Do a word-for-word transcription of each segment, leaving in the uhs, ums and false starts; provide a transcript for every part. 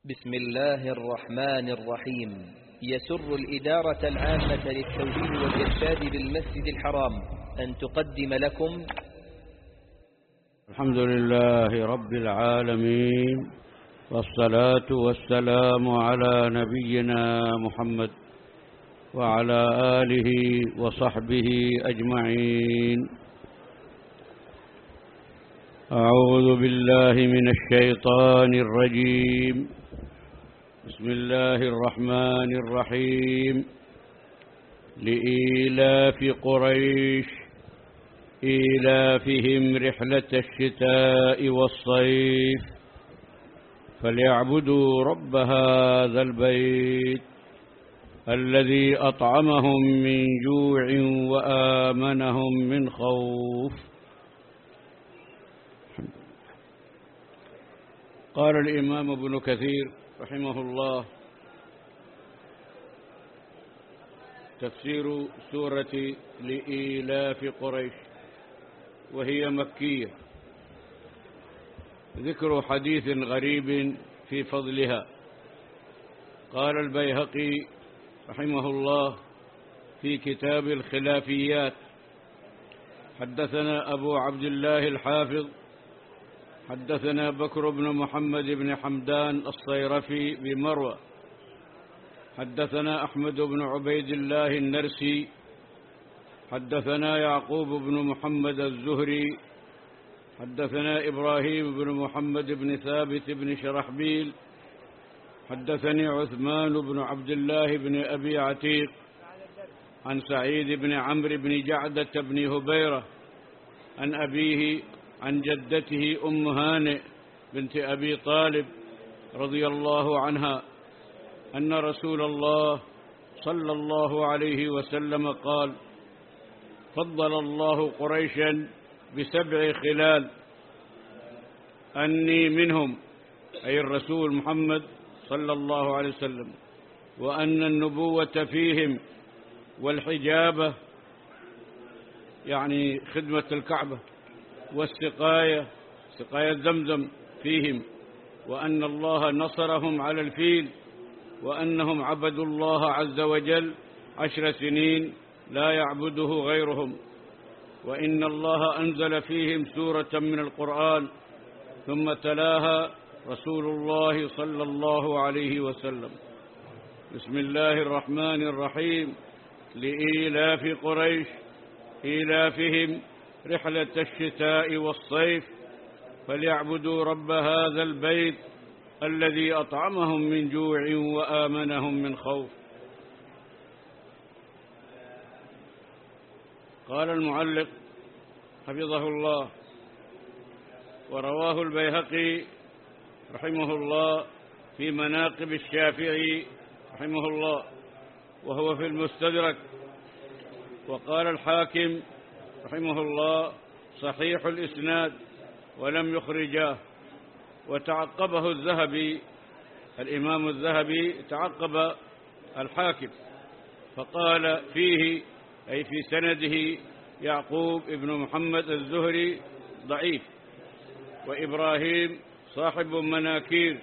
بسم الله الرحمن الرحيم. يسر الإدارة العامة للتوجيه والإرشاد بالمسجد الحرام أن تقدم لكم الحمد لله رب العالمين، والصلاة والسلام على نبينا محمد وعلى آله وصحبه أجمعين. أعوذ بالله من الشيطان الرجيم. بسم الله الرحمن الرحيم. لإيلاف قريش إيلافهم رحلة الشتاء والصيف فليعبدوا رب هذا البيت الذي أطعمهم من جوع وآمنهم من خوف. قال الإمام ابن كثير رحمه الله: تفسير سورة لإيلاف قريش، وهي مكية. ذكر حديث غريب في فضلها. قال البيهقي رحمه الله في كتاب الخلافيات: حدثنا أبو عبد الله الحافظ حدثنا بكر بن محمد بن حمدان الصيرفي بمروى، حدثنا أحمد بن عبيد الله النرسي، حدثنا يعقوب بن محمد الزهري، حدثنا إبراهيم بن محمد بن ثابت بن شرحبيل، حدثني عثمان بن عبد الله بن أبي عتيق عن سعيد بن عمرو بن جعدة بن هبيرة عن أبيه عن جدته أم هانئ بنت أبي طالب رضي الله عنها أن رسول الله صلى الله عليه وسلم قال: فضل الله قريشا بسبع خلال أني منهم، أي الرسول محمد صلى الله عليه وسلم، وأن النبوة فيهم، والحجابة يعني خدمة الكعبة، والسقاية سقاية زمزم فيهم، وأن الله نصرهم على الفيل، وأنهم عبدوا الله عز وجل عشر سنين لا يعبده غيرهم، وإن الله أنزل فيهم سورة من القرآن ثم تلاها رسول الله صلى الله عليه وسلم. بسم الله الرحمن الرحيم. لإيلاف قريش إيلافهم رحلة الشتاء والصيف فليعبدوا رب هذا البيت الذي أطعمهم من جوع وآمنهم من خوف. قال المعلق حفظه الله: ورواه البيهقي رحمه الله في مناقب الشافعي رحمه الله، وهو في المستدرك. وقال الحاكم رحمه الله: صحيح الإسناد ولم يخرجاه. وتعقبه الذهبي، الإمام الذهبي تعقب الحاكم فقال فيه، أي في سنده، يعقوب ابن محمد الزهري ضعيف، وإبراهيم صاحب مناكير،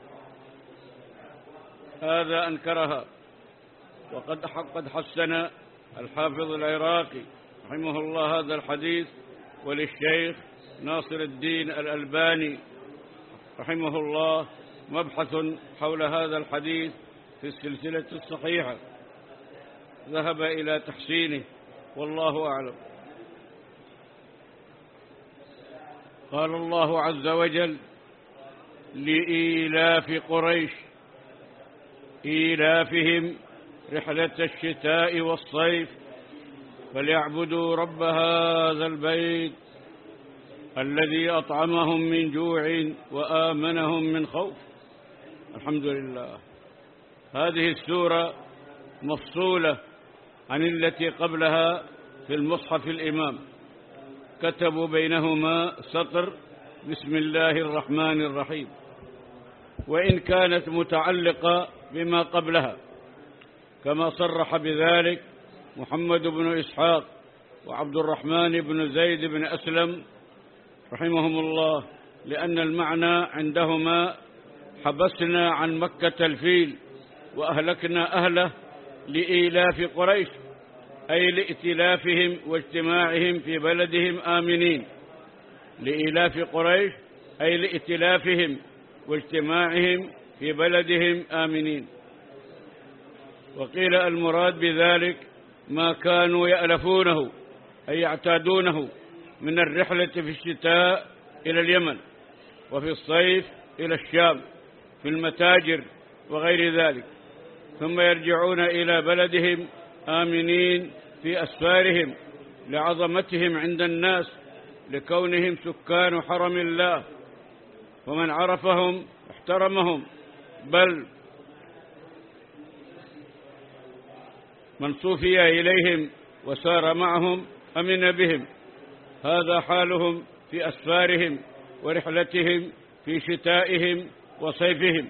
هذا أنكرها. وقد قد حسن الحافظ العراقي رحمه الله هذا الحديث، وللشيخ ناصر الدين الألباني رحمه الله مبحث حول هذا الحديث في السلسلة الصحيحة، ذهب إلى تحسينه والله أعلم. قال الله عز وجل: لإيلاف قريش إيلافهم رحلة الشتاء والصيف فليعبدوا رب هذا البيت الذي أطعمهم من جوع وآمنهم من خوف. الحمد لله. هذه السورة مفصولة عن التي قبلها في المصحف الإمام، كتبوا بينهما سطر: بسم الله الرحمن الرحيم، وإن كانت متعلقة بما قبلها، كما صرح بذلك محمد بن إسحاق وعبد الرحمن بن زيد بن أسلم رحمهم الله، لأن المعنى عندهما حبسنا عن مكة الفيل وأهلكنا أهله لإيلاف قريش، أي لائتلافهم واجتماعهم في بلدهم آمنين. لإيلاف قريش أي لائتلافهم واجتماعهم في بلدهم آمنين. وقيل المراد بذلك ما كانوا يألفونه أي يعتادونه من الرحلة في الشتاء إلى اليمن، وفي الصيف إلى الشام في المتاجر وغير ذلك، ثم يرجعون إلى بلدهم آمنين في أسفارهم لعظمتهم عند الناس، لكونهم سكان حرم الله، ومن عرفهم احترمهم، بل من صوفي إليهم وسار معهم أمن بهم. هذا حالهم في أسفارهم ورحلتهم في شتائهم وصيفهم.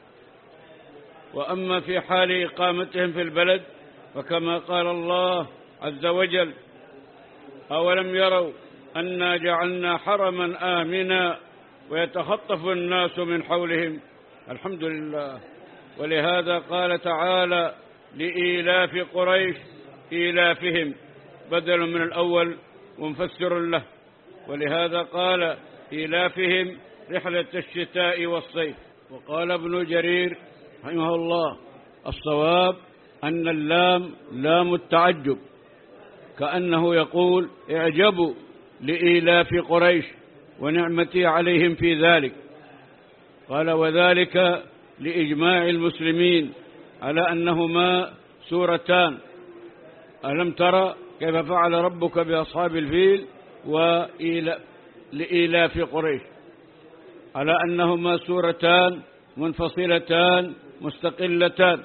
وأما في حال إقامتهم في البلد فكما قال الله عز وجل: أولم يروا أنا جعلنا حرما آمنا ويتخطف الناس من حولهم. الحمد لله. ولهذا قال تعالى: لإيلاف قريش إيلافهم، بدل من الأول ومفسر له. ولهذا قال: إيلافهم رحلة الشتاء والصيف. وقال ابن جرير رحمه الله: الصواب أن اللام لام التعجب، كأنه يقول: اعجبوا لإيلاف قريش ونعمتي عليهم في ذلك. قال: وذلك لإجماع المسلمين على أنهما سورتان: ألم ترى كيف فعل ربك بأصحاب الفيل، ولإيلاف قريش، على أنهما سورتان منفصلتان مستقلتان.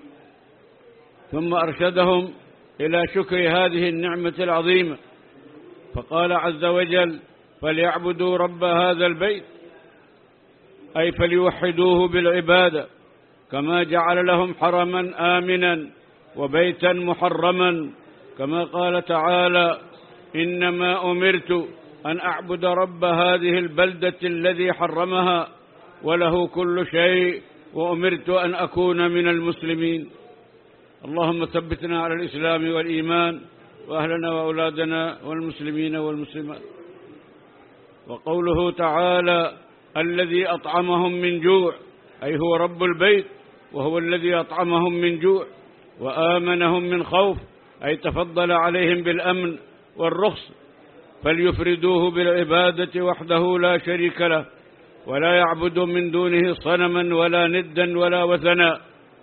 ثم أرشدهم إلى شكر هذه النعمة العظيمة، فقال عز وجل: فليعبدوا رب هذا البيت، أي فليوحدوه بالعبادة، كما جعل لهم حرما آمنا وبيتا محرما، كما قال تعالى: إنما أمرت أن أعبد رب هذه البلدة الذي حرمها وله كل شيء، وأمرت أن أكون من المسلمين. اللهم ثبتنا على الإسلام والإيمان، وأهلنا وأولادنا والمسلمين والمسلمات. وقوله تعالى: الذي أطعمهم من جوع، أي هو رب البيت، وهو الذي أطعمهم من جوع وآمنهم من خوف، أي تفضل عليهم بالأمن والرخص. فليفردوه بالعبادة وحده لا شريك له، ولا يعبد من دونه صنما ولا ندا ولا وثنا.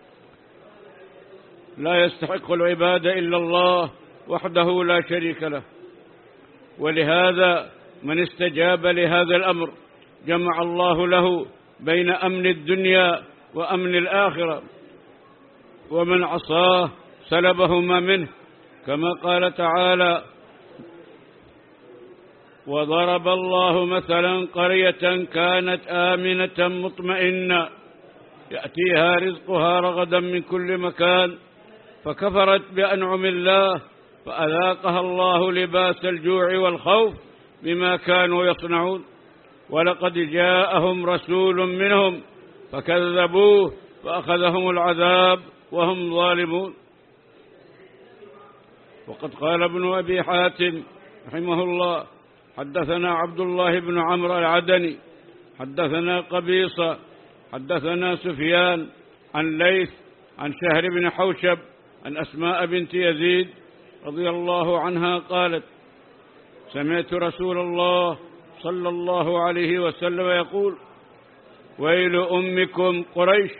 لا يستحق العبادة إلا الله وحده لا شريك له. ولهذا من استجاب لهذا الأمر جمع الله له بين أمن الدنيا وأمن الآخرة، ومن عصاه سلبهما منه، كما قال تعالى: وضرب الله مثلا قرية كانت آمنة مطمئنة يأتيها رزقها رغدا من كل مكان فكفرت بأنعم الله فأذاقها الله لباس الجوع والخوف بما كانوا يصنعون. ولقد جاءهم رسول منهم فكذبوه فأخذهم العذاب وهم ظالمون. وقد قال ابن أبي حاتم رحمه الله: حدثنا عبد الله بن عمرو العدني حدثنا قبيصة حدثنا سفيان عن ليث عن شهر بن حوشب عن أسماء بنت يزيد رضي الله عنها قالت: سمعت رسول الله صلى الله عليه وسلم يقول: ويل أمكم قريش،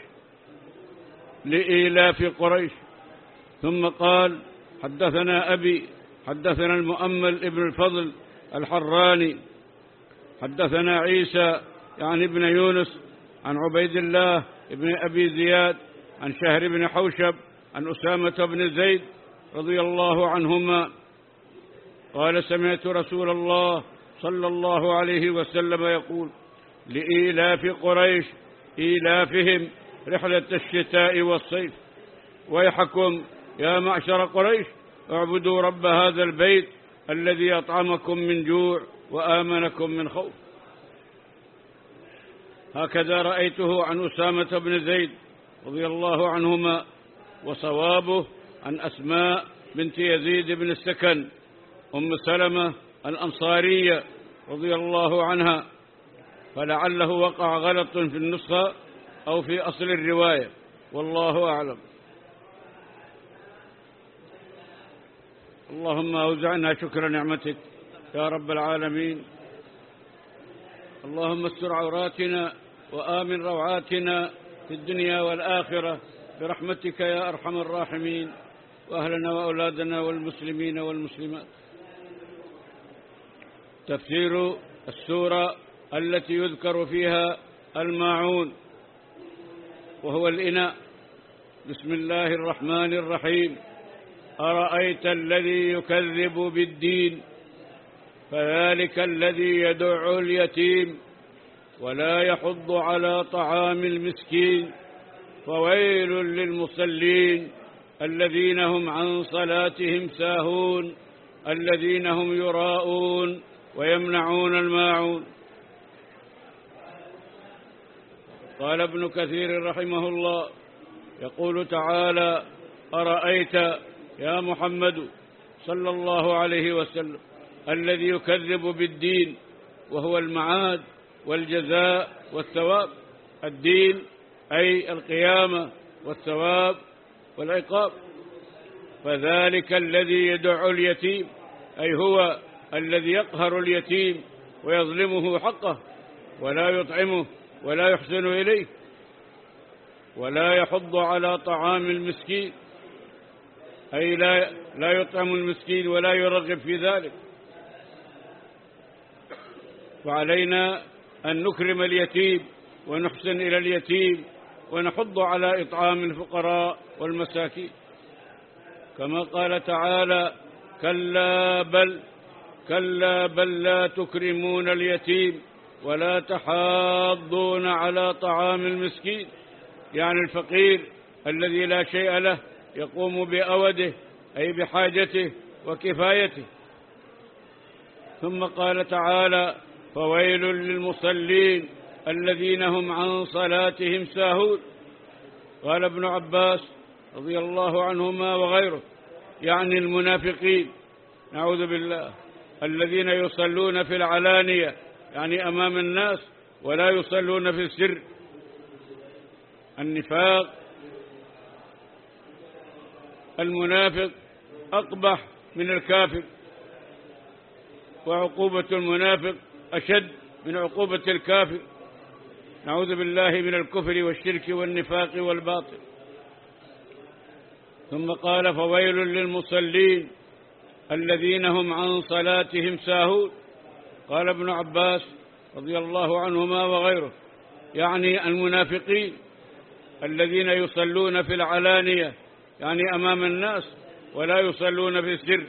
لإيلاف قريش. ثم قال: حدثنا أبي حدثنا المؤمل ابن الفضل الحراني حدثنا عيسى يعني ابن يونس عن عبيد الله ابن أبي زياد عن شهر بن حوشب عن أسامة بن زيد رضي الله عنهما قال: سمعت رسول الله صلى الله عليه وسلم يقول: لإيلاف قريش إيلافهم رحلة الشتاء والصيف. ويحكم يا معشر قريش اعبدوا رب هذا البيت الذي أطعمكم من جوع وآمنكم من خوف. هكذا رأيته عن أسامة بن زيد رضي الله عنهما، وصوابه عن أسماء بنت يزيد بن السكن أم سلمة الأنصارية رضي الله عنها، فلعله وقع غلط في النسخة أو في أصل الرواية، والله أعلم. اللهم أوزعنا شكر نعمتك يا رب العالمين. اللهم استر عوراتنا وآمن روعاتنا في الدنيا والآخرة برحمتك يا أرحم الراحمين، وأهلنا وأولادنا والمسلمين والمسلمات. تفسير السورة التي يذكر فيها الماعون وهو الإناء. بسم الله الرحمن الرحيم. أرأيت الذي يكذب بالدين فذلك الذي يدع اليتيم ولا يحض على طعام المسكين فويل للمصلين الذين هم عن صلاتهم ساهون الذين هم يراءون ويمنعون الماعون. قال ابن كثير رحمه الله يقول تعالى: أرأيت يا محمد صلى الله عليه وسلم الذي يكذب بالدين، وهو المعاد والجزاء والثواب. الدين أي القيامة والثواب والعقاب. فذلك الذي يدع اليتيم أي هو الذي يقهر اليتيم ويظلمه حقه ولا يطعمه ولا يحسن إليه، ولا يحض على طعام المسكين أي لا, لا يطعم المسكين ولا يرغب في ذلك. فعلينا أن نكرم اليتيم ونحسن إلى اليتيم ونحض على إطعام الفقراء والمساكين، كما قال تعالى: كلا بل كلا بل لا تكرمون اليتيم ولا تحاضون على طعام المسكين، يعني الفقير الذي لا شيء له يقوم بأوده أي بحاجته وكفايته. ثم قال تعالى: فويل للمصلين الذين هم عن صلاتهم ساهون. قال ابن عباس رضي الله عنهما وغيره يعني المنافقين، نعوذ بالله، الذين يصلون في العلانية يعني أمام الناس ولا يصلون في السر. النفاق المنافق أقبح من الكافر، وعقوبة المنافق أشد من عقوبة الكافر، نعوذ بالله من الكفر والشرك والنفاق والباطل. ثم قال: فويل للمصلين الذين هم عن صلاتهم ساهون. قال ابن عباس رضي الله عنهما وغيره يعني المنافقين الذين يصلون في العلانية يعني أمام الناس ولا يصلون في السر،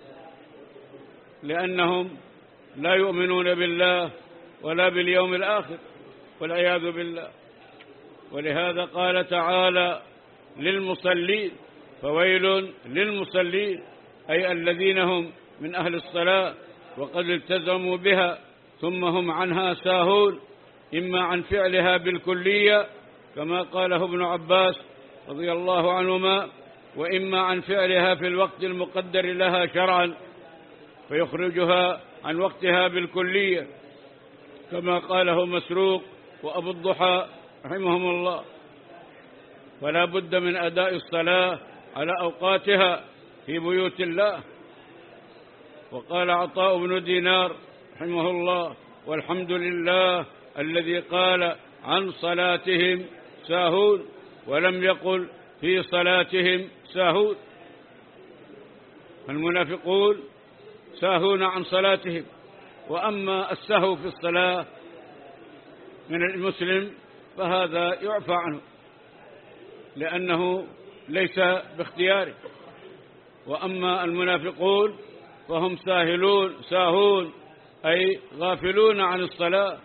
لأنهم لا يؤمنون بالله ولا باليوم الآخر والعياذ بالله. ولهذا قال تعالى: للمصلين، فويل للمصلين أي الذين هم من أهل الصلاة وقد التزموا بها ثم هم عنها ساهون، إما عن فعلها بالكلية كما قاله ابن عباس رضي الله عنهما، وإما عن فعلها في الوقت المقدر لها شرعا فيخرجها عن وقتها بالكلية كما قاله مسروق وأبو الضحى رحمهم الله. فلا بد من أداء الصلاة على أوقاتها في بيوت الله. وقال عطاء بن دينار رحمه الله: والحمد لله الذي قال عن صلاتهم ساهون ولم يقل في صلاتهم ساهون. المنافقون ساهون عن صلاتهم، وأما السهو في الصلاة من المسلم فهذا يعفى عنه لأنه ليس باختياره. وأما المنافقون فهم ساهلون ساهون أي غافلون عن الصلاة،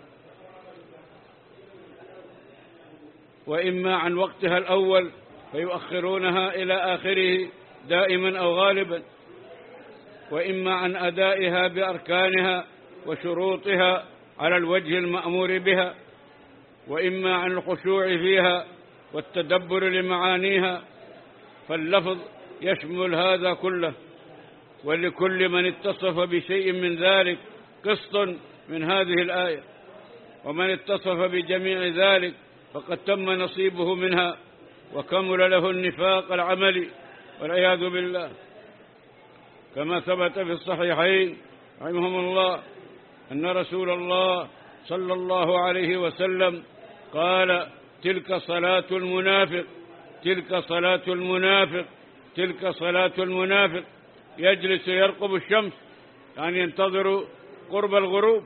وإما عن وقتها الأول فيؤخرونها إلى آخره دائما أو غالبا، وإما عن أدائها بأركانها وشروطها على الوجه المأمور بها، وإما عن الخشوع فيها والتدبر لمعانيها، فاللفظ يشمل هذا كله، ولكل من اتصف بشيء من ذلك قسط من هذه الآية، ومن اتصف بجميع ذلك فقد تم نصيبه منها وكمل له النفاق العملي والعياذ بالله، كما ثبت في الصحيحين رحمهم الله أن رسول الله صلى الله عليه وسلم قال: تلك صلاة المنافق، تلك صلاة المنافق، تلك صلاة المنافق، يجلس يرقب الشمس، يعني ينتظر قرب الغروب،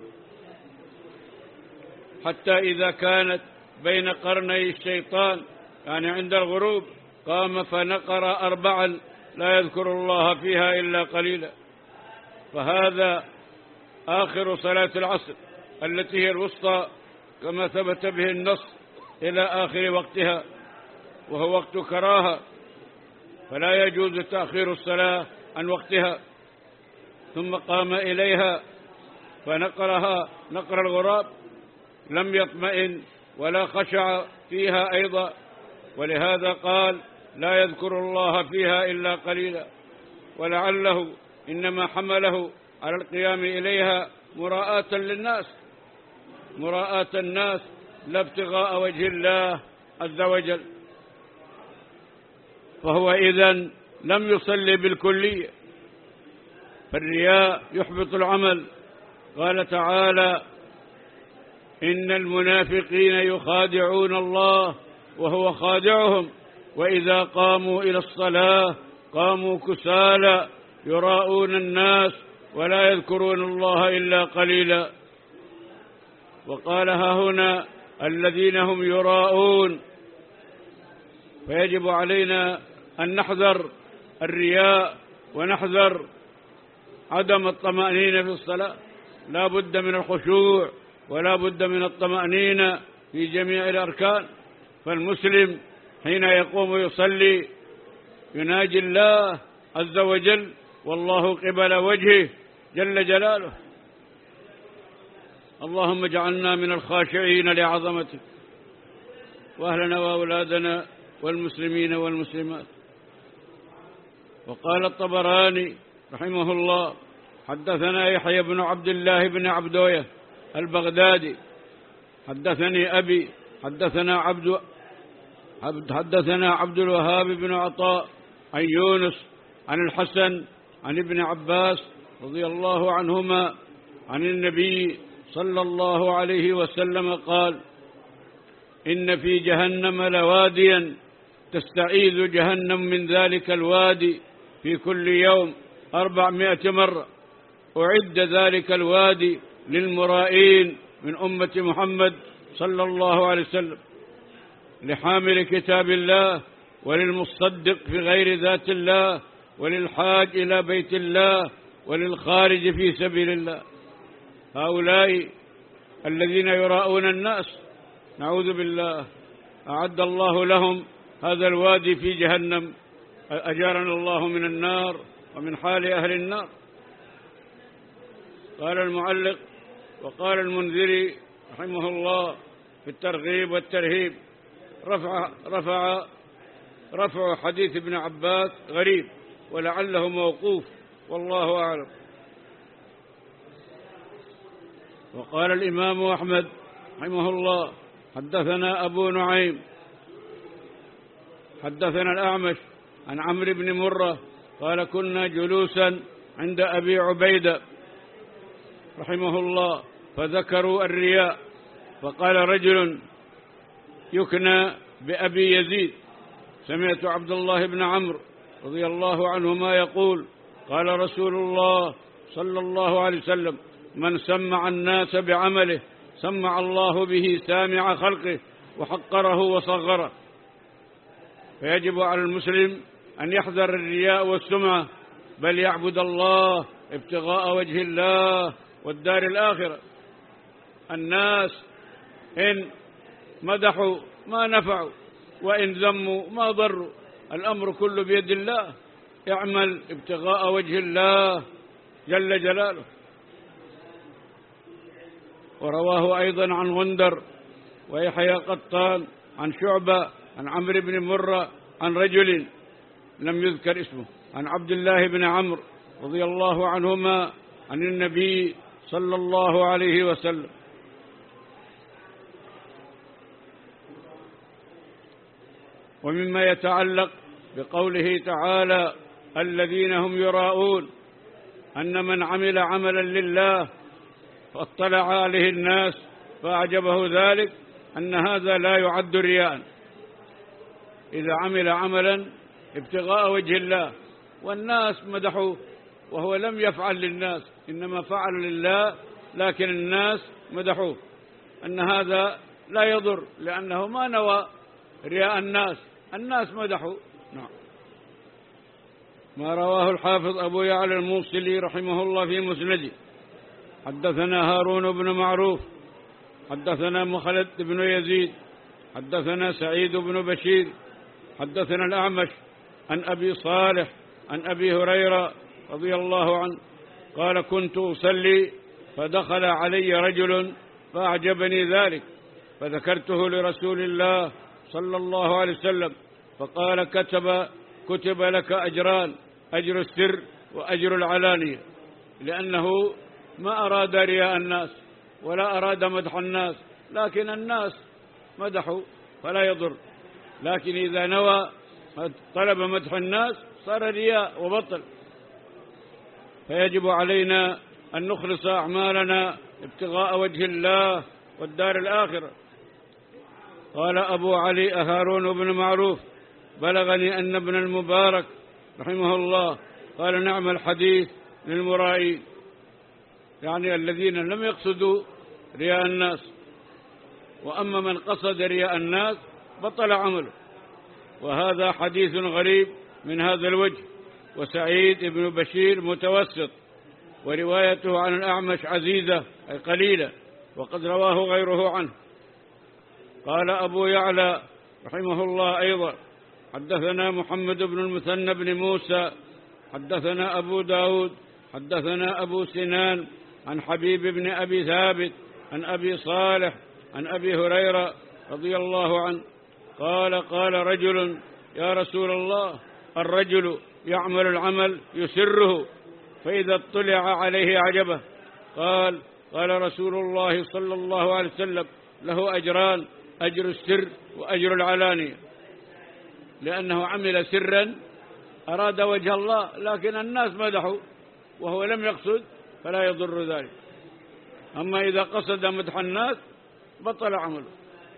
حتى إذا كانت بين قرني الشيطان، يعني عند الغروب، قام فنقر أربعا لا يذكر الله فيها إلا قليلا. فهذا آخر صلاة العصر التي هي الوسطى كما ثبت به النص إلى آخر وقتها، وهو وقت كراهة، فلا يجوز تأخير الصلاة عن وقتها. ثم قام إليها فنقرها نقر الغراب، لم يطمئن ولا خشع فيها أيضا، ولهذا قال: لا يذكر الله فيها إلا قليلا. ولعله إنما حمله على القيام إليها مراءة للناس، مراءة الناس لا ابتغاء وجه الله عز وجل، فهو إذن لم يصلي بالكلية، فالرياء يحبط العمل. قال تعالى: إن المنافقين يخادعون الله وهو خادعهم وإذا قاموا إلى الصلاة قاموا كسالى يراءون الناس ولا يذكرون الله إلا قليلا. وقال: ها هنا الذين هم يراءون. فيجب علينا أن نحذر الرياء ونحذر عدم الطمأنينة في الصلاة، لا بد من الخشوع ولا بد من الطمأنينة في جميع الأركان. فالمسلم حين يقوم يصلي يناجي الله عز وجل والله قبل وجهه جل جلاله. اللهم اجعلنا من الخاشعين لعظمتك، وأهلنا وأولادنا والمسلمين والمسلمات. وقال الطبراني رحمه الله: حدثنا يحيى بن عبد الله بن عبدوية البغدادي حدثني أبي حدثنا عبد حدثنا عبد الوهاب بن عطاء عن يونس عن الحسن عن ابن عباس رضي الله عنهما عن النبي صلى الله عليه وسلم قال: إن في جهنم لواديا تستعيذ جهنم من ذلك الوادي في كل يوم أربعمائة مرة، أعد ذلك الوادي للمرائين من أمة محمد صلى الله عليه وسلم، لحامل كتاب الله وللمصدق في غير ذات الله وللحاج إلى بيت الله وللخارج في سبيل الله. هؤلاء الذين يراءون الناس نعوذ بالله أعد الله لهم هذا الوادي في جهنم، أجارنا الله من النار ومن حال أهل النار. قال المعلق: وقال المنذري رحمه الله في الترغيب والترهيب: رفع رفع رفع حديث ابن عباس غريب ولعله موقوف والله أعلم. وقال الإمام أحمد رحمه الله: حدثنا أبو نعيم حدثنا الأعمش عن عمرو بن مرة قال: كنا جلوسا عند أبي عبيدة رحمه الله فذكروا الرياء، فقال رجل يكنى بأبي يزيد: سمعت عبد الله بن عمرو رضي الله عنهما يقول: قال رسول الله صلى الله عليه وسلم: من سمع الناس بعمله سمع الله به سامع خلقه وحقره وصغره. فيجب على المسلم أن يحذر الرياء والسمعة، بل يعبد الله ابتغاء وجه الله والدار الآخرة. الناس إن مدحوا ما نفعوا وإن ذموا ما ضروا، الأمر كله بيد الله، اعمل ابتغاء وجه الله جل جلاله. ورواه أيضا عن غندر ويحيى قطان عن شعبة عن عمرو بن مرة عن رجل لم يذكر اسمه عن عبد الله بن عمرو رضي الله عنهما عن النبي صلى الله عليه وسلم. ومما يتعلق بقوله تعالى الذين هم يراءون أن من عمل عملا لله فاطلع عليه الناس فأعجبه ذلك أن هذا لا يعد رياء. إذا عمل عملا ابتغاء وجه الله والناس مدحوه وهو لم يفعل للناس إنما فعل لله لكن الناس مدحوه، أن هذا لا يضر لأنه ما نوى رياء الناس، الناس مدحوه. نعم. ما رواه الحافظ أبو يعلى الموصلي رحمه الله في مسنده حدثنا هارون بن معروف حدثنا مخلد بن يزيد حدثنا سعيد بن بشير حدثنا الأعمش عن أبي صالح عن أبي هريرة رضي الله عنه قال كنت أصلي فدخل علي رجل فأعجبني ذلك فذكرته لرسول الله صلى الله عليه وسلم فقال كتب كتب لك أجران، أجر السر وأجر العلانية، لأنه ما أراد رياء الناس ولا أراد مدح الناس، لكن الناس مدحوا فلا يضر. لكن إذا نوى طلب مدح الناس صار رياء وبطل. فيجب علينا أن نخلص أعمالنا ابتغاء وجه الله والدار الآخرة. قال أبو علي هارون بن معروف بلغني أن ابن المبارك رحمه الله قال نعم الحديث للمرائين، يعني الذين لم يقصدوا رياء الناس، وأما من قصد رياء الناس بطل عمله. وهذا حديث غريب من هذا الوجه. وسعيد بن بشير متوسط، وروايته عن الأعمش عزيزة أي قليلة، وقد رواه غيره عنه. قال أبو يعلى رحمه الله أيضا حدثنا محمد بن المثنى بن موسى حدثنا أبو داود حدثنا أبو سنان عن حبيب بن أبي ثابت عن أبي صالح عن أبي هريرة رضي الله عنه قال قال رجل يا رسول الله الرجل يعمل العمل يسره فإذا اطلع عليه عجبه. قال قال رسول الله صلى الله عليه وسلم له أجران، أجر السر وأجر العلانية، لأنه عمل سرا أراد وجه الله لكن الناس مدحوا وهو لم يقصد فلا يضر ذلك. أما إذا قصد مدح الناس بطل عمله.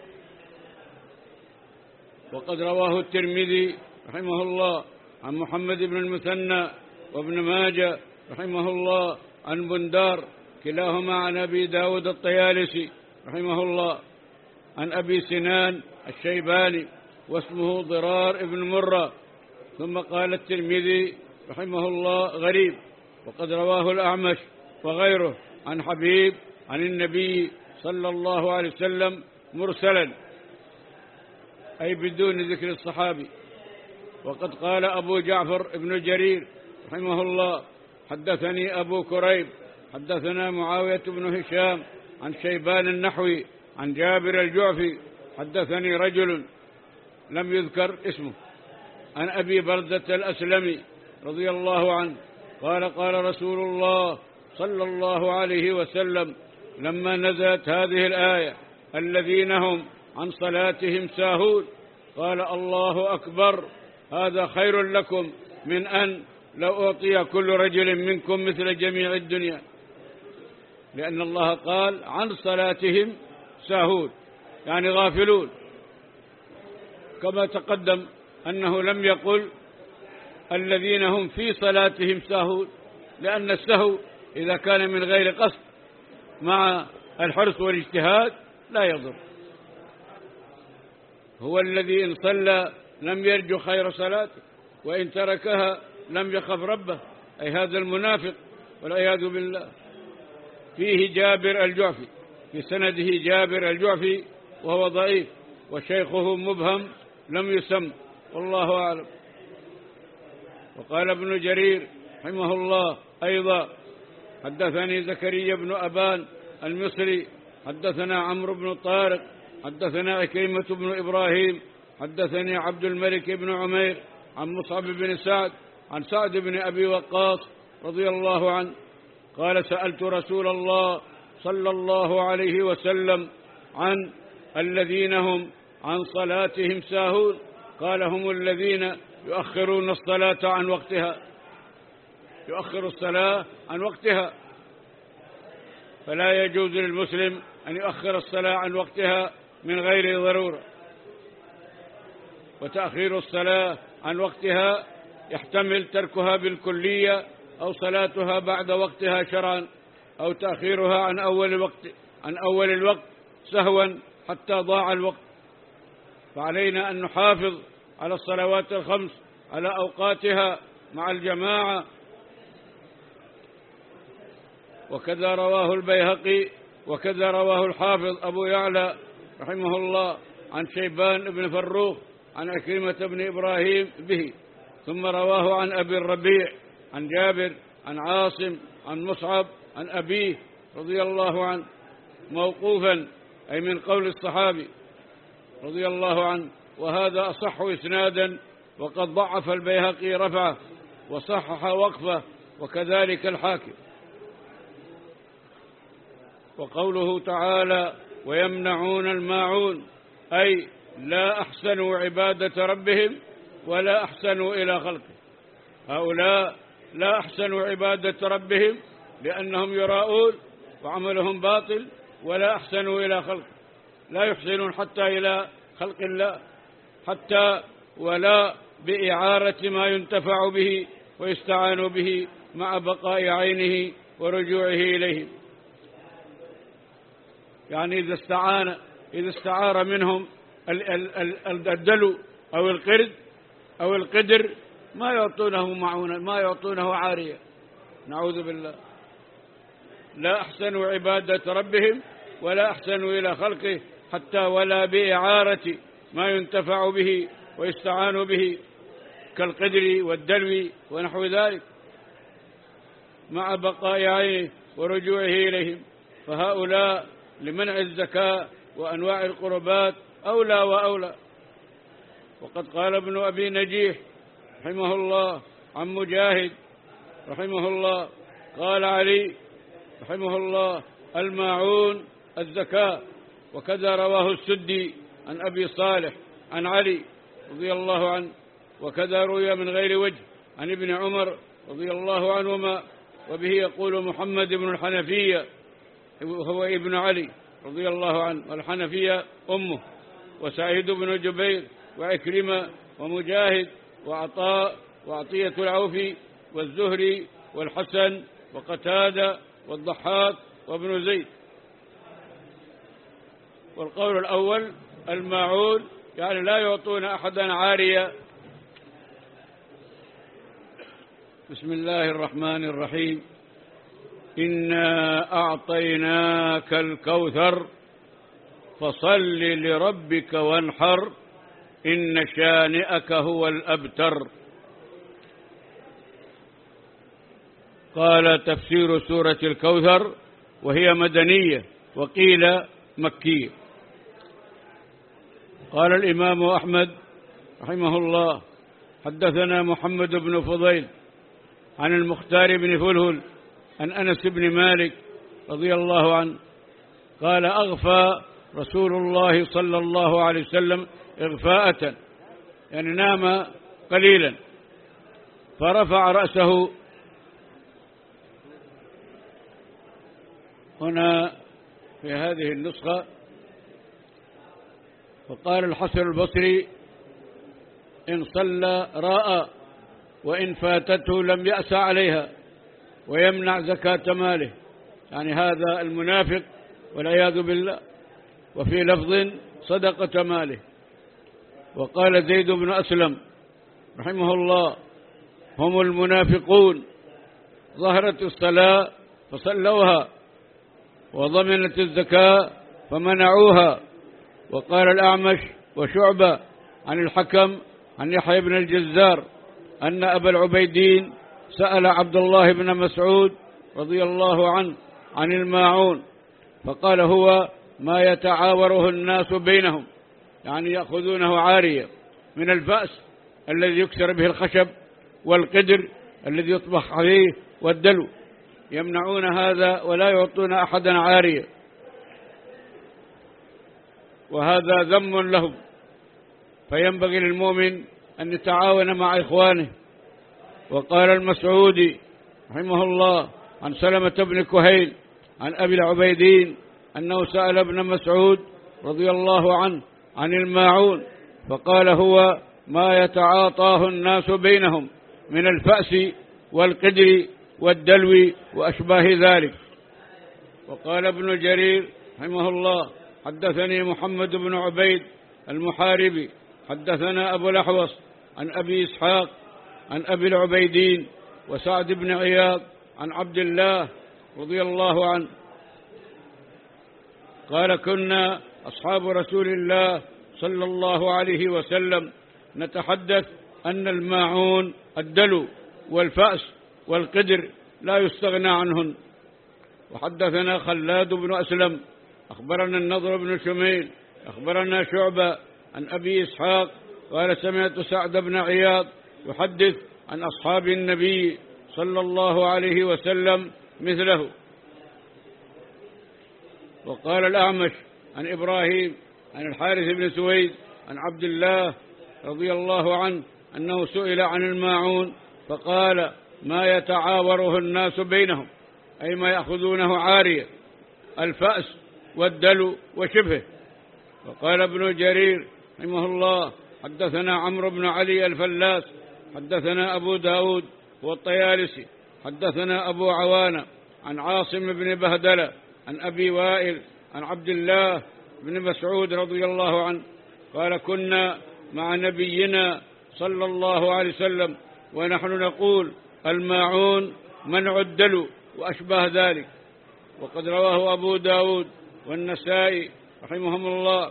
وقد رواه الترمذي رحمه الله عن محمد بن المثنى وابن ماجه رحمه الله عن بندار كلاهما عن أبي داود الطيالسي رحمه الله عن أبي سنان الشيباني واسمه ضرار ابن مرة. ثم قال الترمذي رحمه الله غريب. وقد رواه الأعمش وغيره عن حبيب عن النبي صلى الله عليه وسلم مرسلا أي بدون ذكر الصحابي. وقد قال أبو جعفر ابن جرير رحمه الله حدثني أبو كريب حدثنا معاوية بن هشام عن شيبان النحوي عن جابر الجعفي حدثني رجل لم يذكر اسمه عن أبي بردة الأسلمي رضي الله عنه قال قال رسول الله صلى الله عليه وسلم لما نزلت هذه الآية الذين هم عن صلاتهم ساهون قال الله أكبر هذا خير لكم من أن لو أعطي كل رجل منكم مثل جميع الدنيا، لأن الله قال عن صلاتهم ساهون يعني غافلون، كما تقدم أنه لم يقل الذين هم في صلاتهم ساهون، لأن السهو إذا كان من غير قصد مع الحرص والاجتهاد لا يضر. هو الذي إن صلى لم يرجو خير صلاته وإن تركها لم يخف ربه، أي هذا المنافق والعياذ بالله. فيه جابر الجعفي، في سنده جابر الجعفي وهو ضعيف وشيخه مبهم لم يسم والله أعلم. وقال ابن جرير رحمه الله أيضا حدثني زكريا بن أبان المصري حدثنا عمرو بن طارق حدثنا عكرمة بن إبراهيم حدثني عبد الملك بن عمير عن مصعب بن سعد عن سعد بن أبي وقاص رضي الله عنه قال سألت رسول الله صلى الله عليه وسلم عن الذين هم عن صلاتهم ساهون قال هم الذين يؤخرون الصلاة عن وقتها، يؤخر الصلاة عن وقتها، فلا يجوز للمسلم أن يؤخر الصلاة عن وقتها من غير ضرورة. وتأخير الصلاة عن وقتها يحتمل تركها بالكلية أو صلاتها بعد وقتها شرعا، أو تأخيرها عن أول الوقت عن أول الوقت سهوا حتى ضاع الوقت. فعلينا أن نحافظ على الصلوات الخمس على أوقاتها مع الجماعة. وكذا رواه البيهقي وكذا رواه الحافظ أبو يعلى رحمه الله عن شيبان بن فروخ عن عكرمة بن إبراهيم به، ثم رواه عن أبي الربيع عن جابر عن عاصم عن مصعب عن أبيه رضي الله عنه موقوفا، أي من قول الصحابي رضي الله عنه، وهذا أصح إسنادا، وقد ضعف البيهقي رفعه وصحح وقفه وكذلك الحاكم. وقوله تعالى ويمنعون الماعون أي لا أحسنوا عبادة ربهم ولا أحسنوا إلى خلقه. هؤلاء لا أحسنوا عبادة ربهم لأنهم يراؤون وعملهم باطل، ولا أحسنوا إلى خلقه، لا يحسنون حتى إلى خلق الله، حتى ولا بإعارة ما ينتفع به ويستعان به مع بقاء عينه ورجوعه إليهم. يعني إذا استعان إذا استعار منهم الدلو أو القرد أو القدر ما يعطونه معونا، ما يعطونه عارية، نعوذ بالله. لا أحسنوا عبادة ربهم ولا أحسنوا إلى خلقه حتى ولا بإعارة ما ينتفع به ويستعان به كالقدر والدلو ونحو ذلك مع بقاء عينه ورجوعه إليهم. فهؤلاء لمنع الزكاة وأنواع القربات أولى وأولى. وقد قال ابن أبي نجيح رحمه الله عن مجاهد رحمه الله قال علي رحمه الله الماعون الزكاة. وكذا رواه السدي عن أبي صالح عن علي رضي الله عنه، وكذا روي من غير وجه عن ابن عمر رضي الله عنهما، وبه يقول محمد بن الحنفية وهو ابن علي رضي الله عنه، والحنفية أمه، وسعيد بن جبير وعكرمة ومجاهد وعطاء وعطية العوفي والزهري والحسن وقتادة والضحاك وابن زيد. والقول الأول الماعون يعني لا يعطون أحدا عارية. بسم الله الرحمن الرحيم. إنا أعطيناك الكوثر فصل لربك وانحر إن شانئك هو الأبتر. قال تفسير سورة الكوثر وهي مدنية وقيل مكية. قال الإمام أحمد رحمه الله حدثنا محمد بن فضيل عن المختار بن فلهل عن أنس بن مالك رضي الله عنه قال أغفى رسول الله صلى الله عليه وسلم إغفاءة، يعني نام قليلا فرفع رأسه. هنا في هذه النسخة وقال الحسن البصري إن صلى راء وإن فاتته لم يأس عليها ويمنع زكاة ماله، يعني هذا المنافق والعياذ بالله. وفي لفظ صدقة ماله. وقال زيد بن أسلم رحمه الله هم المنافقون ظهرت الصلاة فصلوها وضمنت الزكاة فمنعوها. وقال الأعمش وشعبة عن الحكم عن يحيى بن الجزار أن أبا العبيدين سأل عبد الله بن مسعود رضي الله عنه عن الماعون فقال هو ما يتعاوره الناس بينهم، يعني يأخذونه عارية، من الفأس الذي يكسر به الخشب، والقدر الذي يطبخ عليه، والدلو، يمنعون هذا ولا يعطون أحدا عارية، وهذا ذم لهم. فينبغي للمؤمن أن يتعاون مع إخوانه. وقال المسعودي رحمه الله عن سلمة بن كهيل عن أبي العبيدين أنه سأل ابن مسعود رضي الله عنه عن الماعون، فقال: هو ما يتعاطاه الناس بينهم من الفأس والقدر والدلو وأشباه ذلك. وقال ابن جرير رحمه الله: حدثني محمد بن عبيد المحاربي حدثنا أبو الأحوص عن أبي إسحاق عن أبي العبيدين وسعد بن عياض عن عبد الله رضي الله عنه قال: كنا أصحاب رسول الله صلى الله عليه وسلم نتحدث أن الماعون الدلو والفأس والقدر لا يستغنى عنهن. وحدثنا خلاد بن أسلم أخبرنا النضر بن شميل أخبرنا شعبة عن أبي إسحاق قال: سمعت سعد بن عياض يحدث عن أصحاب النبي صلى الله عليه وسلم مثله. وقال الأعمش عن إبراهيم عن الحارث بن سويد عن عبد الله رضي الله عنه أنه سئل عن الماعون فقال: ما يتعاوره الناس بينهم، أي ما يأخذونه عارية، الفأس والدلو وشبهه. وقال ابن جرير رحمه الله: حدثنا عمرو بن علي الفلاس حدثنا أبو داود والطيالسي حدثنا أبو عوانة عن عاصم بن بهدلة عن أبي وائل عن عبد الله بن مسعود رضي الله عنه قال: كنا مع نبينا صلى الله عليه وسلم ونحن نقول: الماعون منع الدلو وأشباه ذلك. وقد رواه أبو داود والنسائي رحمهم الله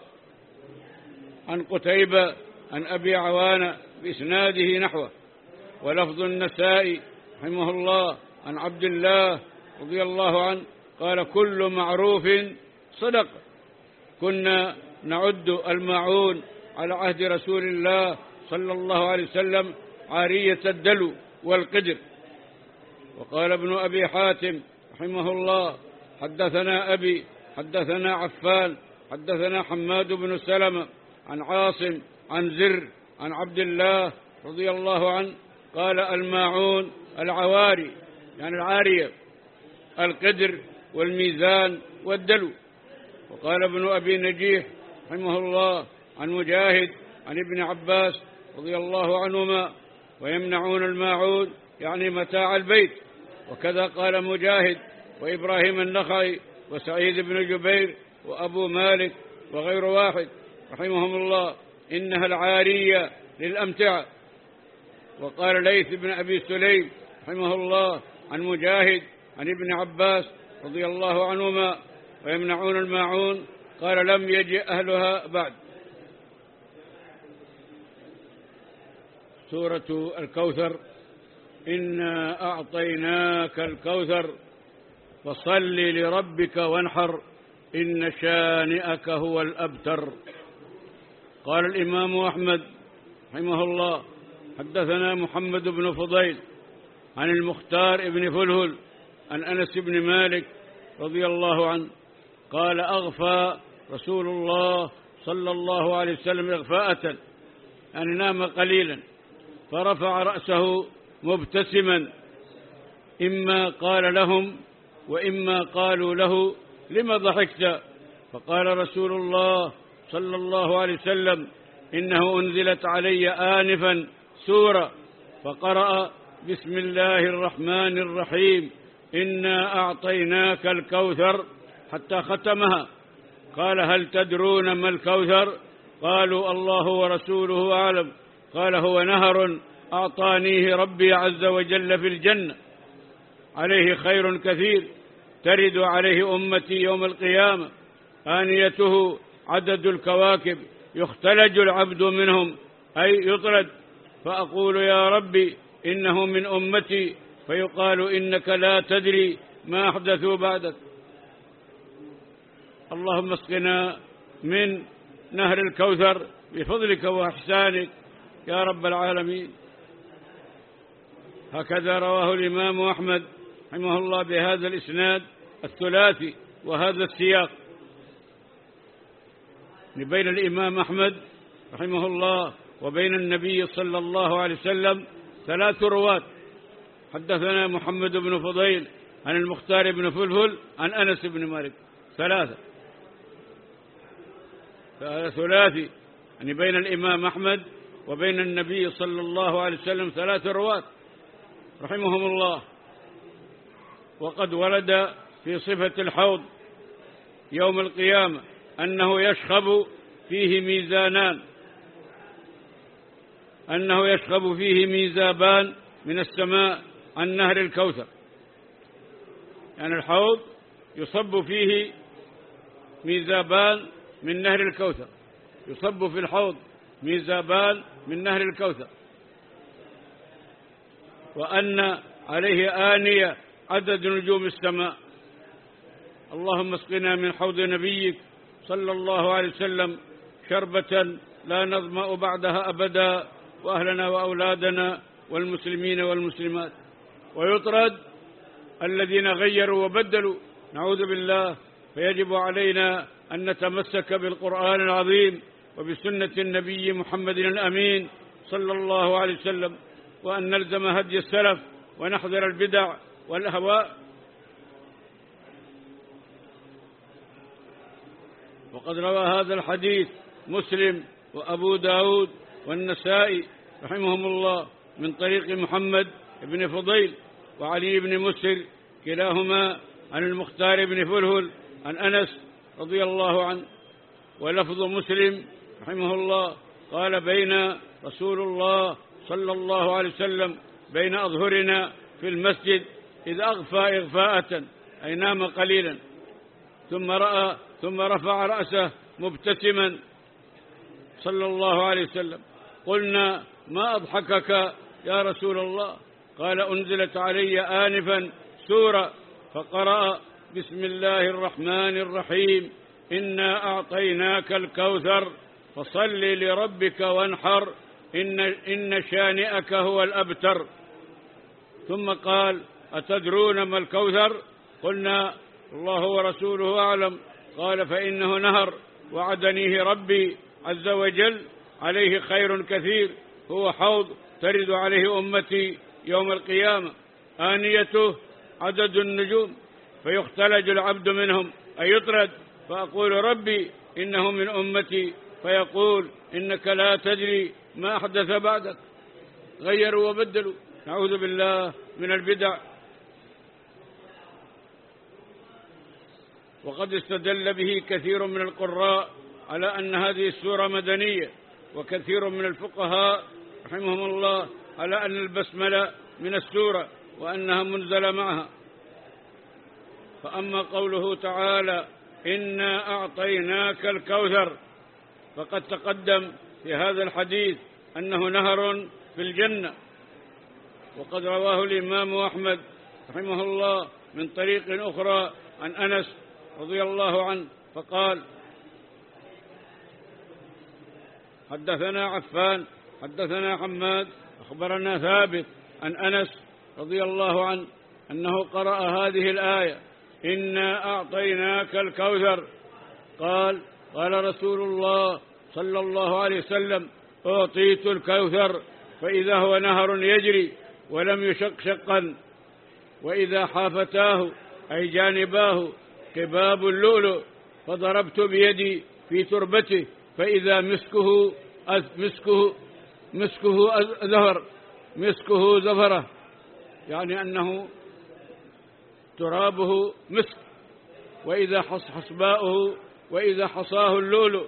عن قتيبة عن أبي عوانة بإسناده نحوه. ولفظ النسائي رحمه الله عن عبد الله رضي الله عنه قال: كل معروف صدق. كنا نعد الماعون على عهد رسول الله صلى الله عليه وسلم عارية الدلو والقدر. وقال ابن أبي حاتم رحمه الله: حدثنا أبي حدثنا عفان حدثنا حماد بن سلمة عن عاصم عن زر عن عبد الله رضي الله عنه قال: الماعون العواري، يعني العارية، القدر والميزان والدلو. وقال ابن أبي نجيح رحمه الله عن مجاهد عن ابن عباس رضي الله عنهما: ويمنعون الماعون يعني متاع البيت. وكذا قال مجاهد وإبراهيم النخعي وسعيد بن جبير وأبو مالك وغير واحد رحمهم الله: إنها العارية للأمتعة. وقال ليث بن أبي سليم رحمه الله عن مجاهد عن ابن عباس رضي الله عنهما: ويمنعون الماعون قال: لم يجئ أهلها بعد. سورة الكوثر: إنا أعطيناك الكوثر فصل لربك وانحر إن شانئك هو الأبتر. قال الإمام أحمد رحمه الله: حدثنا محمد بن فضيل عن المختار بن فلهل عن أنس بن مالك رضي الله عنه قال: أغفى رسول الله صلى الله عليه وسلم إغفاءة، يعني نام قليلا، فرفع رأسه مبتسما، إما قال لهم وإما قالوا له: لما ضحكت؟ فقال رسول الله صلى الله عليه وسلم: إنه أنزلت علي آنفا سورة، فقرأ: بسم الله الرحمن الرحيم إنا أعطيناك الكوثر حتى ختمها. قال: هل تدرون ما الكوثر؟ قالوا: الله ورسوله أعلم. قال: هو نهر أعطانيه ربي عز وجل في الجنة، عليه خير كثير، ترد عليه أمتي يوم القيامة، آنيته عدد الكواكب، يختلج العبد منهم، أي يطرد، فأقول: يا ربي إنه من أمتي، فيقال: إنك لا تدري ما أحدثوا بعدك. اللهم اسقنا من نهر الكوثر بفضلك وإحسانك يا رب العالمين. هكذا رواه الإمام أحمد رحمه الله بهذا الإسناد الثلاثي وهذا السياق. بين الإمام أحمد رحمه الله وبين النبي صلى الله عليه وسلم ثلاث رواة. حدثنا محمد بن فضيل عن المختار بن فلفل عن أنس بن مالك، ثلاثة، فهذا ثلاثي، يعني بين الإمام أحمد وبين النبي صلى الله عليه وسلم ثلاث رواة رحمهم الله. وقد ورد في صفة الحوض يوم القيامة أنه يشخب فيه ميزانان، أنه يشخب فيه ميزابان من السماء عن نهر الكوثر. يعني الحوض يصب فيه ميزابان من نهر الكوثر، يصب في الحوض ميزابان من نهر الكوثر، وأن عليه آنية عدد نجوم السماء. اللهم اسقنا من حوض نبيك صلى الله عليه وسلم شربة لا نظمأ بعدها أبدا، وأهلنا وأولادنا والمسلمين والمسلمات. ويطرد الذين غيروا وبدلوا، نعوذ بالله. فيجب علينا أن نتمسك بالقرآن العظيم وبسنة النبي محمد الأمين صلى الله عليه وسلم، وأن نلزم هدي السلف ونحذر البدع والأهواء. وقد روى هذا الحديث مسلم وأبو داود والنسائي رحمهم الله من طريق محمد بن فضيل وعلي بن مسر كلاهما عن المختار بن فلفل عن أنس رضي الله عنه. ولفظ مسلم رحمه الله قال: بين رسول الله صلى الله عليه وسلم بين أظهرنا في المسجد إذ أغفى إغفاءة، أي نام قليلا، ثم رأى ثم رفع رأسه مبتسما صلى الله عليه وسلم. قلنا: ما أضحكك يا رسول الله؟ قال: أنزلت علي آنفا سورة فقرأ: بسم الله الرحمن الرحيم، إنا أعطيناك الكوثر فصل لربك وانحر، إن, إن شانئك هو الأبتر. ثم قال: أتدرون ما الكوثر؟ قلنا: الله ورسوله أعلم. قال: فإنه نهر وعدنيه ربي عز وجل، عليه خير كثير، هو حوض ترد عليه أمتي يوم القيامة، آنيته عدد النجوم، فيختلج العبد منهم أي يطرد، فأقول: ربي إنه من أمتي، فيقول: إنك لا تدري ما أحدث بعدك. غيروا وبدلوا، نعوذ بالله من البدع. وقد استدل به كثير من القراء على أن هذه السورة مدنية، وكثير من الفقهاء رحمهم الله على أن البسملة من السورة وأنها منزلة معها. فأما قوله تعالى: إنا أعطيناك الكوثر، فقد تقدم في هذا الحديث أنه نهر في الجنة. وقد رواه الإمام أحمد رحمه الله من طريق أخرى عن أنس رضي الله عنه فقال: حدثنا عفان حدثنا حماد أخبرنا ثابت عن أنس رضي الله عنه أنه قرأ هذه الآية: إنا أعطيناك الكوثر. قال: قال رسول الله صلى الله عليه وسلم: أعطيت الكوثر فإذا هو نهر يجري ولم يشق شقا، وإذا حافتاه أي جانباه قباب اللؤلؤ، فضربت بيدي في تربته فإذا مسكه مسكه مسكه زفر مسكه زفرة، يعني أنه ترابه مسك، وإذا حص حصباؤه وإذا حصاه اللؤلؤ.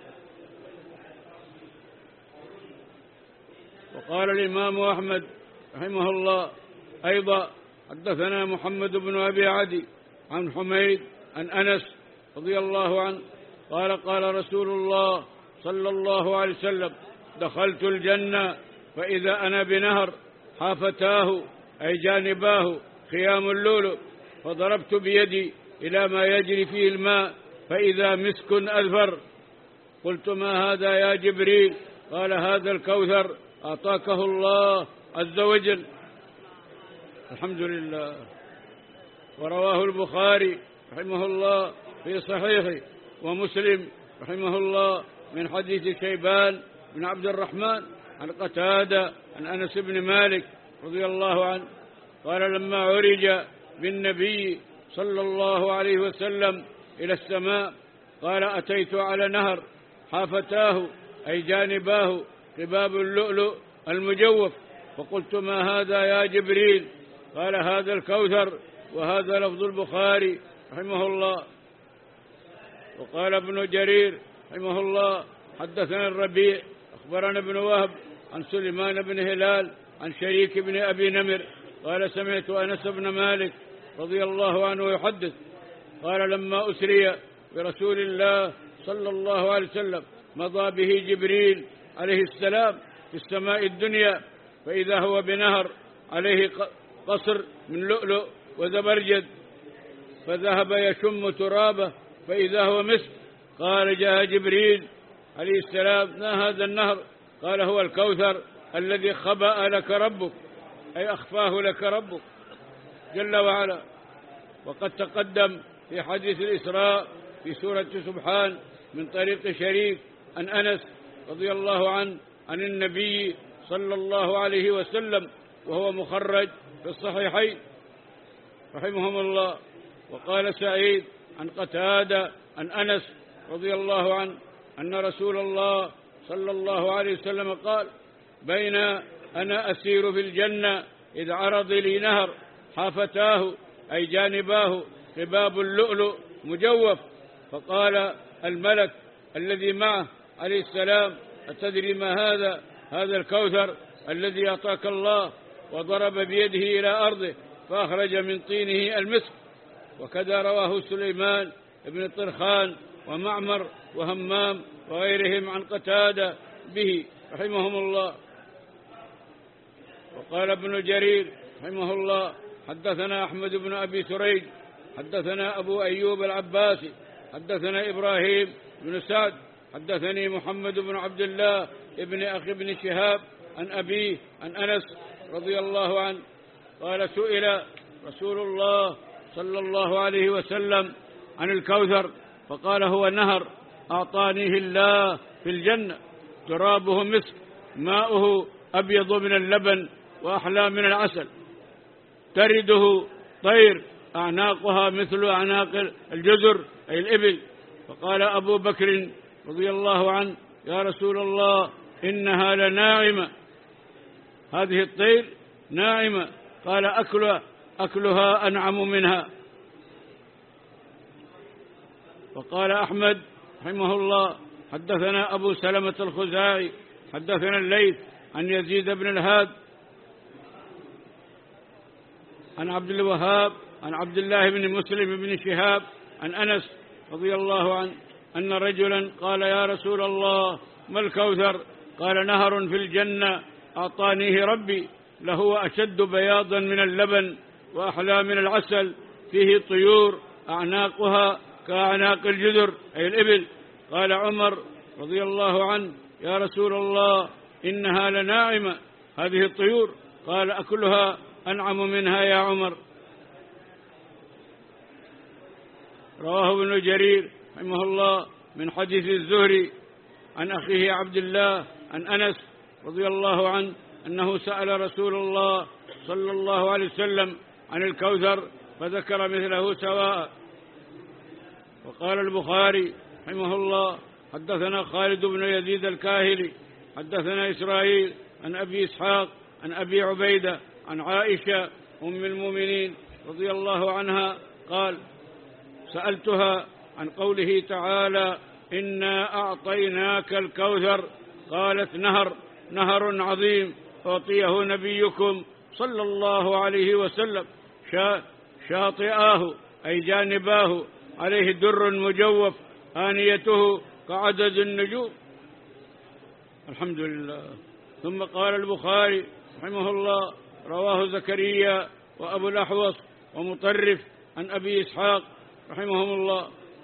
وقال الإمام أحمد رحمه الله أيضا: حدثنا محمد بن أبي عدي عن حميد عن أنس رضي الله عنه قال: قال رسول الله صلى الله عليه وسلم: دخلت الجنة فإذا أنا بنهر حافتاه أي جانباه خيام اللؤلؤ، فضربت بيدي إلى ما يجري فيه الماء فإذا مسك أذفر. قلت ما هذا يا جبريل؟ قال هذا الكوثر أعطاكه الله عز وجل. الحمد لله. ورواه البخاري رحمه الله في صحيحه ومسلم رحمه الله من حديث شيبان بن عبد الرحمن عن قتادة عن أنس بن مالك رضي الله عنه قال لما عرج بالنبي صلى الله عليه وسلم إلى السماء قال أتيت على نهر حافتاه أي جانباه قباب اللؤلؤ المجوف، فقلت ما هذا يا جبريل؟ قال هذا الكوثر، وهذا لفظ البخاري رحمه الله. وقال ابن جرير رحمه الله حدثنا الربيع أخبرنا ابن وهب عن سليمان بن هلال عن شريك بن أبي نمر قال سمعت أنس بن مالك رضي الله عنه يحدث قال لما أسري برسول الله صلى الله عليه وسلم مضى به جبريل عليه السلام في السماء الدنيا، فإذا هو بنهر عليه قصر من لؤلؤ وزبرجد، فذهب يشم ترابه فإذا هو مسك. قال جاء جبريل عليه السلام ما هذا النهر؟ قال هو الكوثر الذي خبأ لك ربك، أي أخفاه لك ربك جل وعلا. وقد تقدم في حديث الإسراء في سورة سبحان من طريق شريك عن أنس رضي الله عنه عن النبي صلى الله عليه وسلم وهو مخرج في الصحيحين رحمهم الله. وقال سعيد عن قتادة عن أنس رضي الله عنه أن رسول الله صلى الله عليه وسلم قال بين أنا أسير في الجنة إذ عرض لي نهر حافتاه أي جانباه قباب اللؤلؤ مجوف، فقال الملك الذي معه عليه السلام أتدري ما هذا؟ هذا الكوثر الذي أعطاك الله. وضرب بيده إلى أرضه فأخرج من طينه المسك. وكذا رواه سليمان بن طرخان ومعمر وهمام وغيرهم عن قتادة به رحمهم الله. وقال ابن جرير رحمه الله حدثنا أحمد بن أبي سريج حدثنا أبو أيوب العباسي حدثنا إبراهيم بن سعد حدثني محمد بن عبد الله ابن أخي بن شهاب عن أبيه عن أنس رضي الله عنه قال سئل رسول الله صلى الله عليه وسلم عن الكوثر فقال هو نهر أعطانيه الله في الجنة ترابه مسك ماؤه أبيض من اللبن وأحلى من العسل، ترده طير أعناقها مثل أعناق الجزر أي الإبل. فقال أبو بكر رضي الله عنه يا رسول الله إنها لناعمة، هذه الطير ناعمة. قال أكلها أكلها أنعم منها. وقال أحمد رحمه الله حدثنا أبو سلمة الخزاعي حدثنا الليث عن يزيد بن الهاد عن عبد الوهاب عن عبد الله بن مسلم بن شهاب عن أنس رضي الله عنه أن رجلا قال يا رسول الله ما الكوثر؟ قال نهر في الجنة أعطانيه ربي له أشد بياضا من اللبن وأحلى من العسل، فيه طيور أعناقها كأعناق الجذر أي الإبل. قال عمر رضي الله عنه يا رسول الله إنها لناعمة هذه الطيور. قال أكلها أنعم منها يا عمر. رواه ابن جرير رحمه الله من حديث الزهري عن أخيه عبد الله عن أنس رضي الله عنه أنه سأل رسول الله صلى الله عليه وسلم عن الكوثر فذكر مثله سواء. وقال البخاري رحمه الله حدثنا خالد بن يزيد الكاهلي حدثنا إسرائيل عن أبي إسحاق عن أبي عبيدة عن عائشة أم المؤمنين رضي الله عنها قال سألتها عن قوله تعالى إنا أعطيناك الكوثر، قالت نهر نهر عظيم أعطيه نبيكم صلى الله عليه وسلم شاطئاه أي جانباه عليه در مجوف آنيته كعدد النجوم. الحمد لله. ثم قال البخاري رحمه الله رواه زكريا وأبو الأحوص ومطرف عن أبي إسحاق رحمهم الله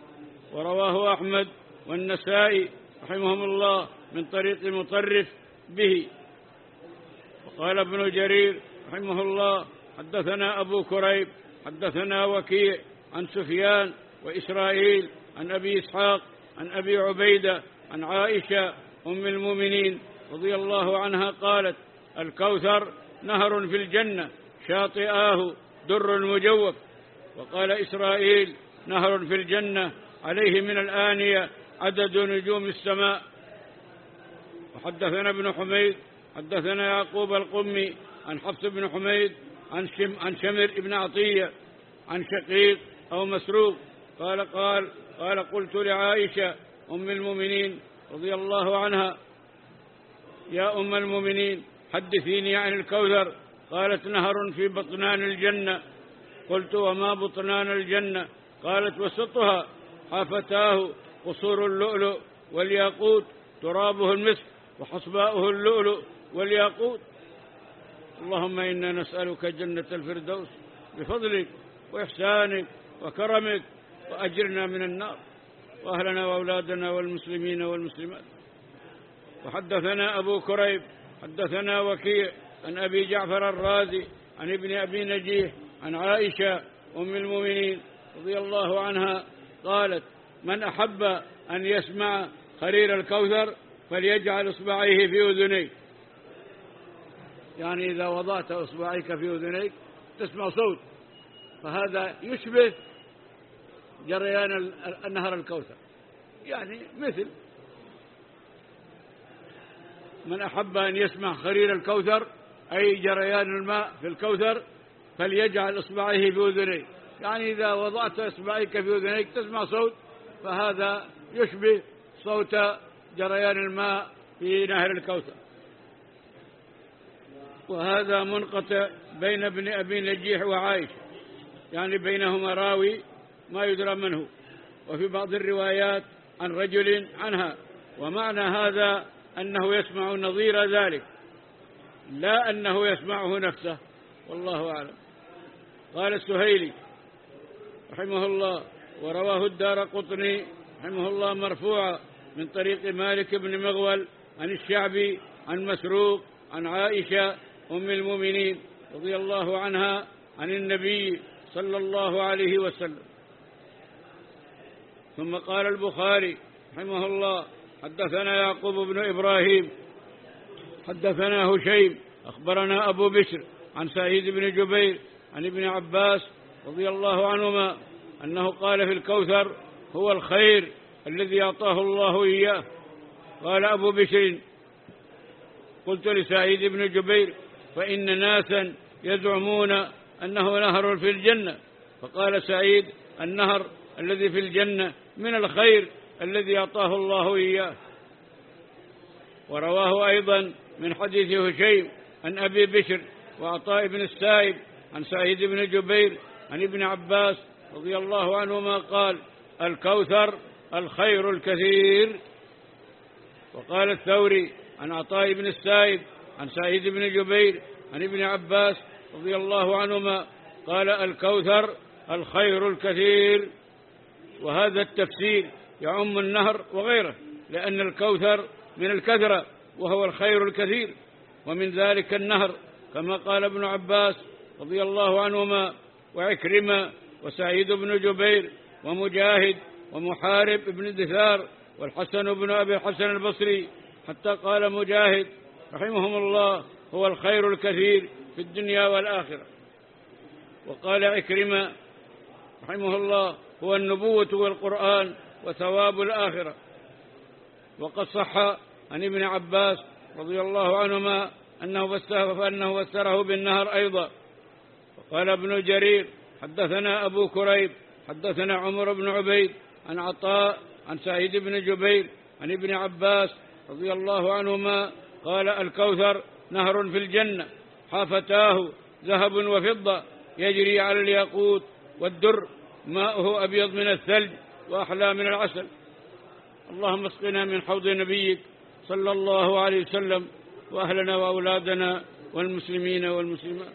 ورواه أحمد والنسائي رحمهم الله من طريق مطرف به. وقال ابن جرير رحمه الله حدثنا أبو كريب حدثنا وكيع عن سفيان وإسرائيل عن أبي إسحاق عن أبي عبيدة عن عائشة أم المؤمنين رضي الله عنها قالت: الكوثر نهر في الجنة شاطئاه در مجوف. وقال إسرائيل: نهر في الجنة عليه من الآنية عدد نجوم السماء. وحدثنا ابن حميد حدثنا يعقوب القمي عن حفص بن حميد عن, شم عن شمر بن عطية عن شقيق أو مسروق قال قال قال قلت لعائشة أم المؤمنين رضي الله عنها: يا أم المؤمنين حدثيني عن الكوثر. قالت: نهر في بطنان الجنة. قلت: وما بطنان الجنة؟ قالت: وسطها حافتاه قصور اللؤلؤ والياقوت ترابه المسك وحصباؤه اللؤلؤ والياقوت. اللهم إنا نسألك جنة الفردوس بفضلك وإحسانك وكرمك، وأجرنا من النار وأهلنا وأولادنا والمسلمين والمسلمات. وحدثنا أبو كريب حدثنا وكيع عن أبي جعفر الرازي عن ابن أبي نجيح عن عائشة أم المؤمنين رضي الله عنها قالت: من أحب أن يسمع خرير الكوثر فليجعل إصبعيه في أذنيه. يعني إذا وضعت إصبعيك في أذنيك تسمع صوت، فهذا يشبه جريان النهر الكوثر، يعني مثل من أحب أن يسمع خرير الكوثر أي جريان الماء في الكوثر فليجعل إصبعيه في أذنيه. يعني إذا وضعت إصبعيك في أذنيك تسمع صوت، فهذا يشبه صوت جريان الماء في نهر الكوثر. وهذا منقطع بين ابن أبي نجيح وعائشة، يعني بينهما راوي ما يدرى من هو، وفي بعض الروايات عن رجل عنها. ومعنى هذا أنه يسمع نظير ذلك، لا أنه يسمعه نفسه، والله أعلم. قال السهيلي رحمه الله: ورواه الدارقطني رحمه الله مرفوعا من طريق مالك بن مغول عن الشعبي عن مسروق عن عائشة أم المؤمنين رضي الله عنها عن النبي صلى الله عليه وسلم. ثم قال البخاري رحمه الله: حدثنا يعقوب بن إبراهيم حدثنا هشيم أخبرنا أبو بشر عن سعيد بن جبير عن ابن عباس رضي الله عنهما أنه قال في الكوثر: هو الخير الذي أعطاه الله إياه. قال أبو بشر: قلت لسعيد بن جبير: فإن ناسا يزعمون أنه نهر في الجنة. فقال سعيد: النهر الذي في الجنة من الخير الذي أعطاه الله إياه. ورواه أيضا من حديث هشيم عن أبي بشر وعطاء بن السائب عن سعيد بن جبير عن ابن عباس رضي الله عنهما قال: الكوثر الخير الكثير. وقال الثوري عن عطاء بن السائب عن سعيد بن جبير عن ابن عباس رضي الله عنهما قال: الكوثر الخير الكثير. وهذا التفسير يعم النهر وغيره، لأن الكوثر من الكثرة وهو الخير الكثير، ومن ذلك النهر كما قال ابن عباس رضي الله عنهما وعكرمة وسعيد بن جبير ومجاهد ومحارب بن دثار والحسن بن أبي الحسن البصري، حتى قال مجاهد رحمهم الله: هو الخير الكثير في الدنيا والآخرة. وقال عكرمة رحمه الله: هو النبوة والقرآن وثواب الآخرة. وقد صح عن ابن عباس رضي الله عنهما أنه فأنه فسره بالنهر أيضا. وقال ابن جرير: حدثنا أبو كريب حدثنا عمر بن عبيد عن عطاء عن سعيد بن جبير عن ابن عباس رضي الله عنهما قال: الكوثر نهر في الجنة حافتاه ذهب وفضة يجري على الياقوت والدر، ماؤه أبيض من الثلج وأحلى من العسل. اللهم اسقنا من حوض نبيك صلى الله عليه وسلم وأهلنا وأولادنا والمسلمين والمسلمات.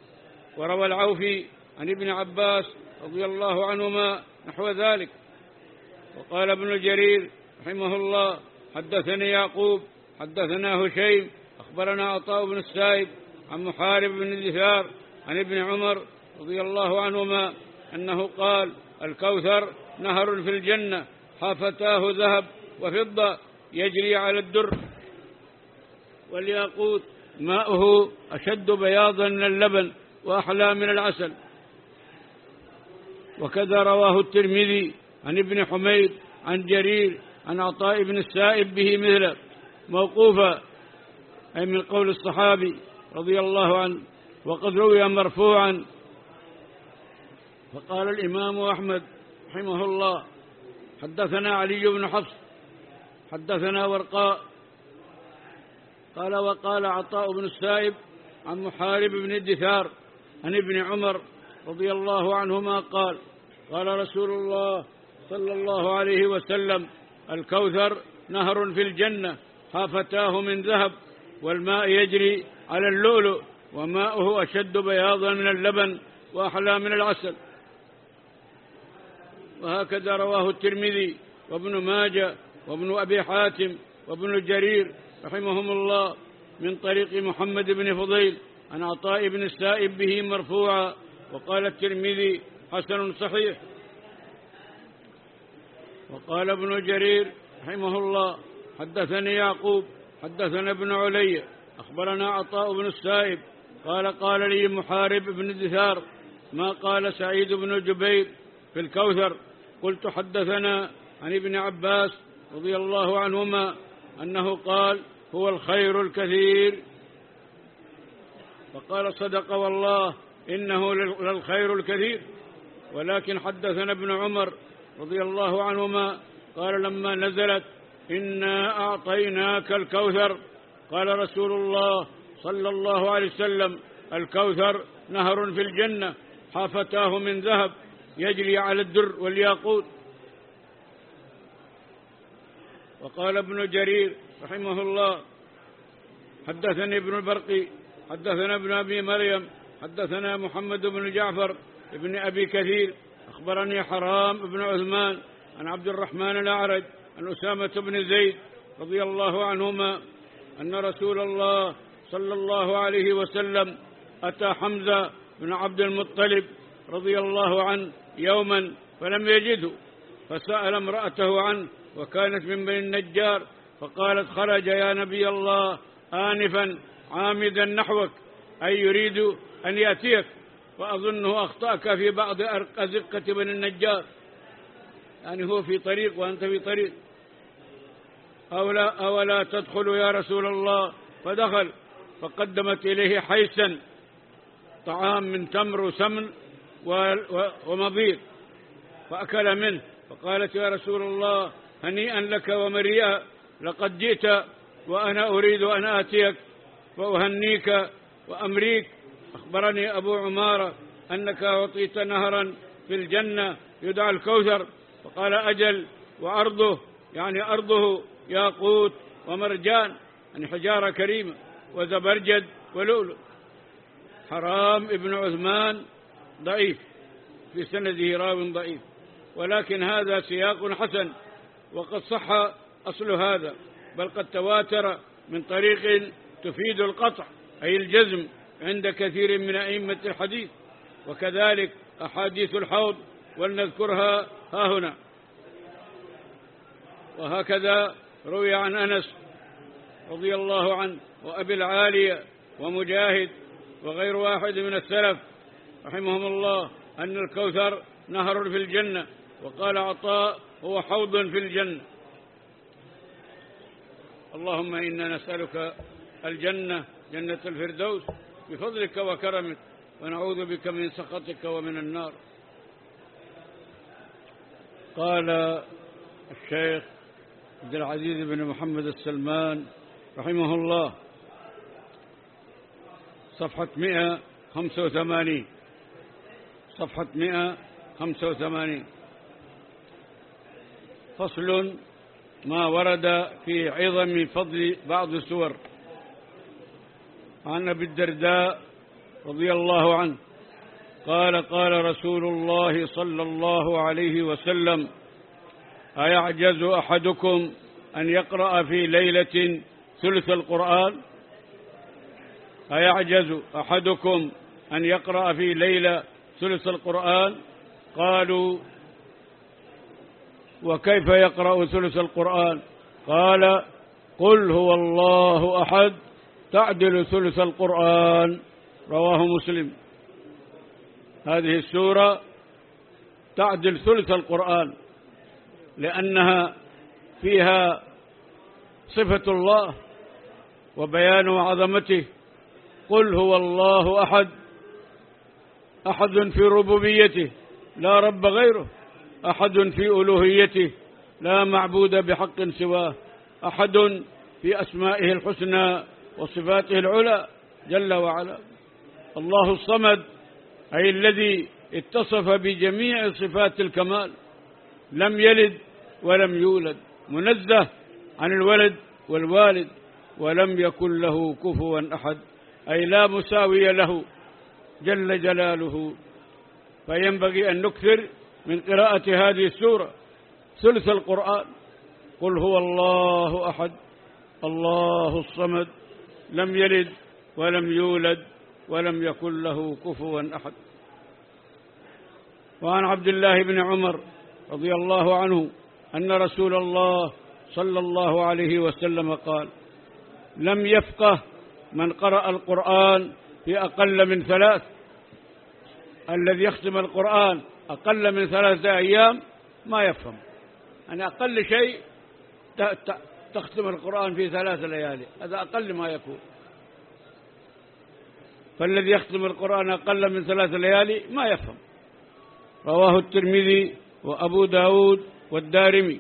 وروى العوفي عن ابن عباس رضي الله عنهما نحو ذلك. وقال ابن جرير رحمه الله حدثني يعقوب حدثنا هشيم أخبرنا عطاء بن السائب عن محارب بن الدثار عن ابن عمر رضي الله عنهما أنه قال الكوثر نهر في الجنة حافتاه ذهب وفضة يجري على الدر والياقوت ماؤه أشد بياضا من اللبن وأحلى من العسل. وكذا رواه الترمذي عن ابن حميد عن جرير عن عطاء بن السائب به مثله موقوفا أي من قول الصحابي رضي الله عنه. وقد روي مرفوعا. فقال الإمام أحمد رحمه الله حدثنا علي بن حفص حدثنا ورقاء قال وقال عطاء بن السائب عن محارب بن الدثار عن ابن عمر رضي الله عنهما قال قال رسول الله صلى الله عليه وسلم الكوثر نهر في الجنة حافتاه من ذهب والماء يجري على اللؤلؤ وماؤه أشد بياضا من اللبن وأحلى من العسل. وهكذا رواه الترمذي وابن ماجه وابن أبي حاتم وابن جرير رحمهم الله من طريق محمد بن فضيل عن عطاء بن السائب به مرفوعا. وقال الترمذي حسن صحيح. وقال ابن جرير رحمه الله حدثني يعقوب حدثنا ابن علي أخبرنا عطاء بن السائب قال قال لي محارب بن الدثار ما قال سعيد بن جبير في الكوثر. قلت حدثنا عن ابن عباس رضي الله عنهما أنه قال هو الخير الكثير. فقال صدق والله إنه للخير الكثير. ولكن حدثنا ابن عمر رضي الله عنهما قال لما نزلت إنا أعطيناك الكوثر قال رسول الله صلى الله عليه وسلم الكوثر نهر في الجنة حافتاه من ذهب يجري على الدر والياقوت. وقال ابن جرير رحمه الله حدثني ابن البرقي حدثنا ابن أبي مريم حدثنا محمد بن جعفر ابن أبي كثير أخبرني حرام بن عثمان عن عبد الرحمن الأعرج عن أسامة بن زيد رضي الله عنهما أن رسول الله صلى الله عليه وسلم أتى حمزة بن عبد المطلب رضي الله عنه يوما فلم يجده فسأل امرأته عنه وكانت من بني النجار فقالت خرج يا نبي الله آنفا عامدا نحوك أي يريد أن يأتيك وأظنه أخطأك في بعض أزقة بني النجار يعني هو في طريق وأنت في طريق أولا, أولا تدخل يا رسول الله فدخل فقدمت إليه حيسا طعام من تمر وسمن ومضيق فأكل منه فقالت يا رسول الله هنيئا لك ومريئا لقد جئت وأنا أريد أن آتيك وأهنيك وأمريك. أخبرني أبو عمارة أنك أعطيت نهرا في الجنة يدعى الكوثر فقال أجل وأرضه يعني أرضه ياقوت ومرجان يعني حجارة كريمة وزبرجد ولؤلؤ. حرام ابن عثمان ضعيف في سنده راو ضعيف ولكن هذا سياق حسن وقد صح أصل هذا بل قد تواتر من طريق تفيد القطع أي الجزم عند كثير من أئمة الحديث. وكذلك أحاديث الحوض ولنذكرها ها هنا. وهكذا روي عن أنس رضي الله عنه وأبي العالية ومجاهد وغير واحد من السلف رحمهم الله أن الكوثر نهر في الجنة. وقال عطاء هو حوض في الجنة. اللهم إنا نسألك الجنة جنة الفردوس بفضلك وكرمك ونعوذ بك من سخطك ومن النار. قال الشيخ عبد العزيز بن محمد السلمان رحمه الله صفحة مئة وخمسة وثمانين صفحة مئة وخمسة وثمانين فصل ما ورد في عظم فضل بعض السور. عن أبي الدرداء رضي الله عنه قال قال رسول الله صلى الله عليه وسلم أيعجز أحدكم أن يقرأ في ليلة ثلث القرآن؟ أيعجز أحدكم أن يقرأ في ليلة ثلث القرآن؟ قالوا: وكيف يقرأ ثلث القرآن؟ قال: قل هو الله أحد تعدل ثلث القرآن. رواه مسلم. هذه السورة تعدل ثلث القرآن لأنها فيها صفة الله وبيان عظمته. قل هو الله أحد، أحد في ربوبيته لا رب غيره، أحد في ألوهيته لا معبود بحق سواه، أحد في أسمائه الحسنى وصفاته العلى جل وعلا. الله الصمد أي الذي اتصف بجميع صفات الكمال، لم يلد ولم يولد، منزه عن الولد والوالد، ولم يكن له كفوا أحد أي لا مساوي له جل جلاله. فينبغي أن نكثر من قراءة هذه السورة ثلث القرآن. قل هو الله أحد الله الصمد لم يلد ولم يولد ولم يكن له كفوا أحد. وعن عبد الله بن عمر رضي الله عنه أن رسول الله صلى الله عليه وسلم قال: لم يفقه من قرأ القرآن في أقل من ثلاث. الذي يختم القرآن أقل من ثلاثة أيام ما يفهم، يعني أقل شيء تختم القرآن في ثلاث ليالي، هذا أقل ما يكون. فالذي يختم القرآن أقل من ثلاث ليالي ما يفهم. رواه الترمذي وأبو داود والدارمي.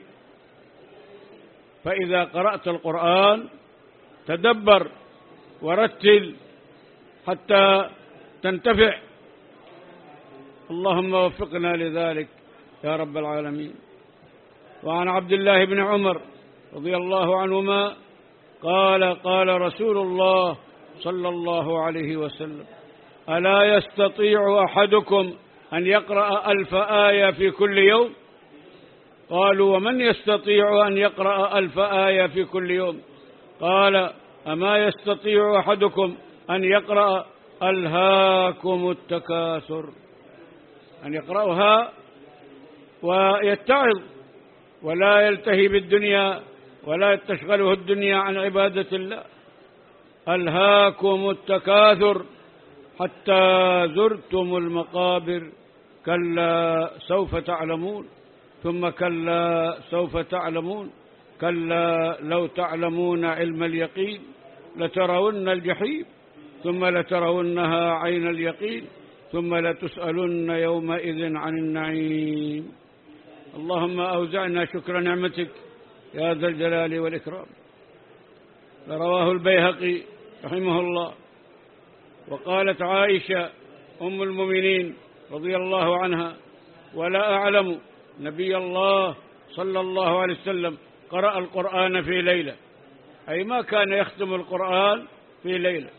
فإذا قرأت القرآن تدبر ورتل حتى تنتفع. اللهم وفقنا لذلك يا رب العالمين. وعن عبد الله بن عمر رضي الله عنهما قال: قال رسول الله صلى الله عليه وسلم: ألا يستطيع أحدكم أن يقرأ ألف آية في كل يوم؟ قالوا: ومن يستطيع أن يقرأ ألف آية في كل يوم؟ قال: أما يستطيع أحدكم أن يقرأ ألهاكم التكاثر، أن يقرأها ويتعظ ولا يلتهي بالدنيا ولا تشغله الدنيا عن عبادة الله. ألهاكم التكاثر حتى زرتم المقابر، كلا سوف تعلمون، ثم كلا سوف تعلمون، كلا لو تعلمون علم اليقين لترون الجحيم ثم لترونها عين اليقين ثم لتسألن يومئذ عن النعيم. اللهم أوزعنا شكر نعمتك يا ذا الجلال والإكرام. رواه البيهقي رحمه الله. وقالت عائشة أم المؤمنين رضي الله عنها: ولا أعلم نبي الله صلى الله عليه وسلم قرأ القرآن في ليلة، أي ما كان يختم القرآن في ليلة.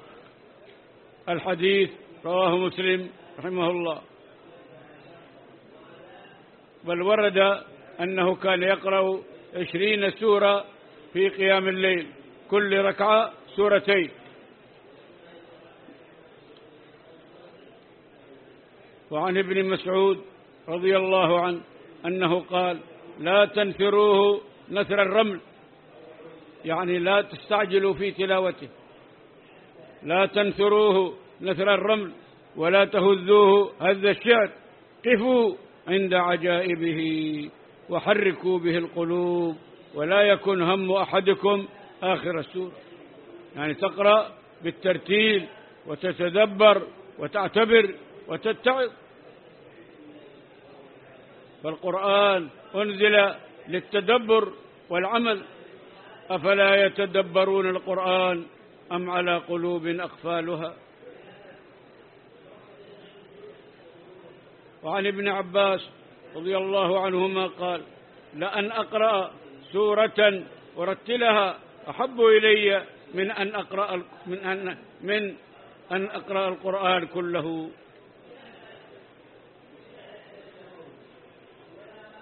الحديث رواه مسلم رحمه الله. بل ورد أنه كان يقرأ عشرين سورة في قيام الليل، كل ركعة سورتين. وعن ابن مسعود رضي الله عنه أنه قال: لا تنثروه نثر الرمل، يعني لا تستعجلوا في تلاوته. لا تنثروه نثر الرمل ولا تهذوه هذ الشعر، قفوا عند عجائبه وحركوا به القلوب ولا يكن هم أحدكم آخر السورة. يعني تقرأ بالترتيل وتتدبر وتعتبر وتتعظ. فالقرآن أنزل للتدبر والعمل، أفلا يتدبرون القرآن أم على قلوب أقفالها. وعن ابن عباس رضي الله عنهما قال: لأن أقرأ سورة ورتلها أحب إلي من أن أقرأ من أن من أن أقرأ القرآن كله.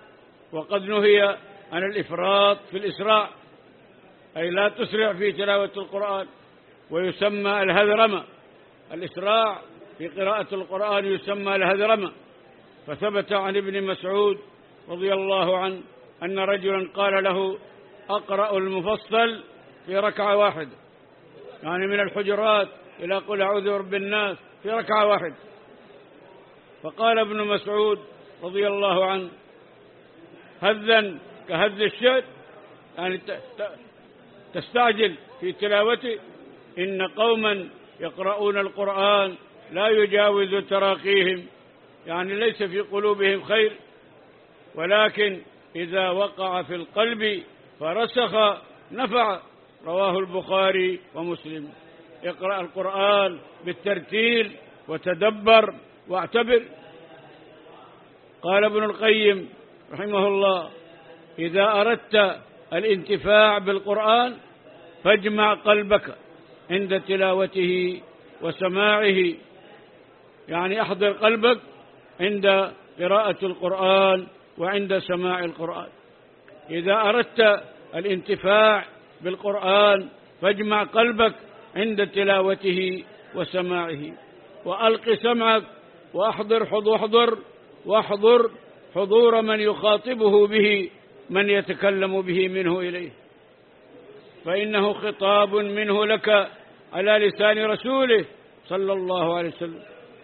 وقد نهي عن الإفراط في الإسراع، أي لا تسرع في تلاوة القرآن، ويسمى الهذرمة. الإسراع في قراءة القرآن يسمى الهذرمة. فثبت عن ابن مسعود رضي الله عنه أن رجلا قال له: أقرأ المفصل في ركعة واحدة، يعني من الحجرات إلى قل أعوذ برب الناس في ركعة واحدة. فقال ابن مسعود رضي الله عنه: هذا كهذ الشعر، يعني تستعجل في تلاوته؟ إن قوما يقرؤون القرآن لا يجاوز تراقيهم، يعني ليس في قلوبهم خير، ولكن إذا وقع في القلب فرسخ نفع. رواه البخاري ومسلم. اقرأ القرآن بالترتيل وتدبر واعتبر. قال ابن القيم رحمه الله: إذا أردت الانتفاع بالقرآن فاجمع قلبك عند تلاوته وسماعه، يعني أحضر قلبك عند قراءة القرآن وعند سماع القرآن. إذا أردت الانتفاع بالقرآن فاجمع قلبك عند تلاوته وسماعه، وألق سمعك وأحضر حضور واحضر حضور من يخاطبه به، من يتكلم به منه إليه، فإنه خطاب منه لك على لسان رسوله صلى الله عليه وسلم.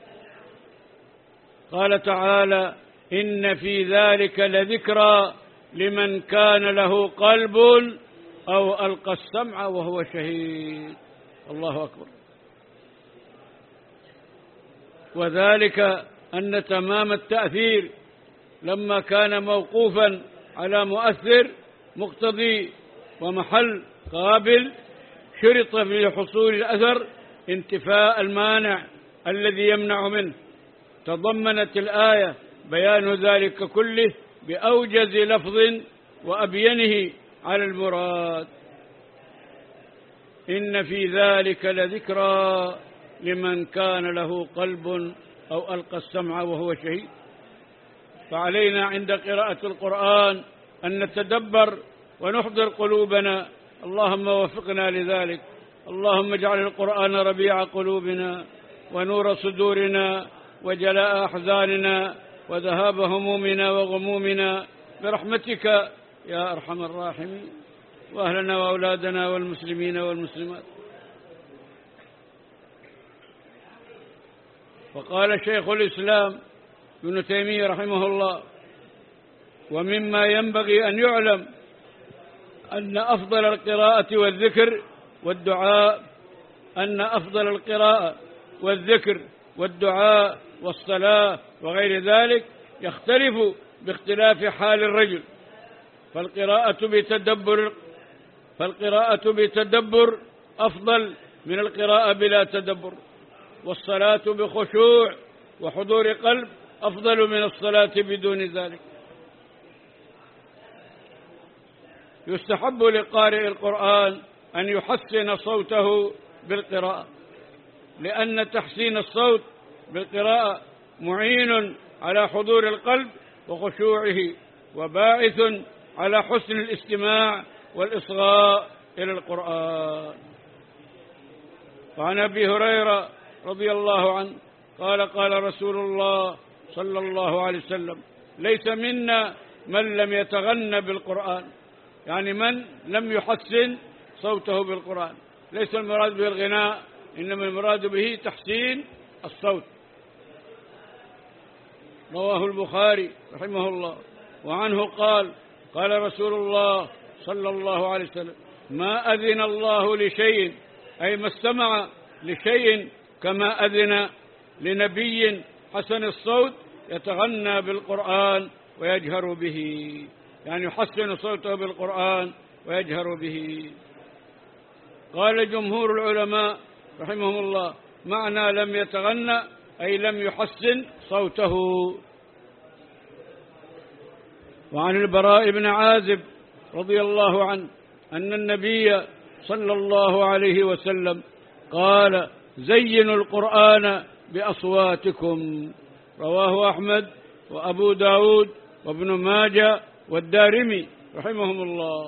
قال تعالى: إن في ذلك لذكرى لمن كان له قلب أو ألقى السمع وهو شهيد. الله أكبر. وذلك أن تمام التأثير لما كان موقوفا على مؤثر مقتضي ومحل قابل، شرط في حصول الأثر انتفاء المانع الذي يمنع منه. تضمنت الآية بيان ذلك كله بأوجز لفظ وأبينه على المراد. إن في ذلك لذكرى لمن كان له قلب أو ألقى السمع وهو شهيد. فعلينا عند قراءة القرآن أن نتدبر ونحضر قلوبنا. اللهم وفقنا لذلك. اللهم اجعل القرآن ربيع قلوبنا ونور صدورنا وجلاء أحزاننا وذهاب همومنا وغمومنا برحمتك يا أرحم الراحمين، وأهلنا وأولادنا والمسلمين والمسلمات. وقال شيخ الإسلام ابن تيمية رحمه الله: ومما ينبغي أن يعلم أن أفضل القراءة والذكر والدعاء أن أفضل القراءة والذكر والدعاء والصلاة وغير ذلك يختلف باختلاف حال الرجل. فالقراءة بتدبر فالقراءة بتدبر أفضل من القراءة بلا تدبر، والصلاة بخشوع وحضور قلب أفضل من الصلاة بدون ذلك. يستحب لقارئ القرآن أن يحسن صوته بالقراءة، لأن تحسين الصوت بالقراءة معين على حضور القلب وخشوعه، وباعث على حسن الاستماع والإصغاء إلى القرآن. وعن أبي هريرة رضي الله عنه قال: قال رسول الله صلى الله عليه وسلم: ليس منا من لم يتغنى بالقرآن، يعني من لم يحسن صوته بالقرآن. ليس المراد به الغناء، إنما المراد به تحسين الصوت. رواه البخاري رحمه الله. وعنه قال: قال رسول الله صلى الله عليه وسلم: ما أذن الله لشيء، أي ما استمع لشيء، كما أذن لنبي حسن الصوت يتغنى بالقرآن ويجهر به، يعني يحسن صوته بالقرآن ويجهر به. قال جمهور العلماء رحمهم الله: معنى لم يتغنى أي لم يحسن صوته. وعن البراء بن عازب رضي الله عنه أن النبي صلى الله عليه وسلم قال: زينوا القرآن بأصواتكم. رواه أحمد وأبو داود وابن ماجه والدارمي رحمهم الله.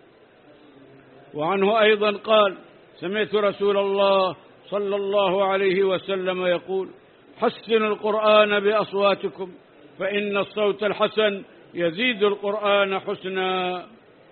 وعنه أيضا قال: سمعت رسول الله صلى الله عليه وسلم يقول: حسنوا القرآن بأصواتكم فإن الصوت الحسن يزيد القرآن حسنا.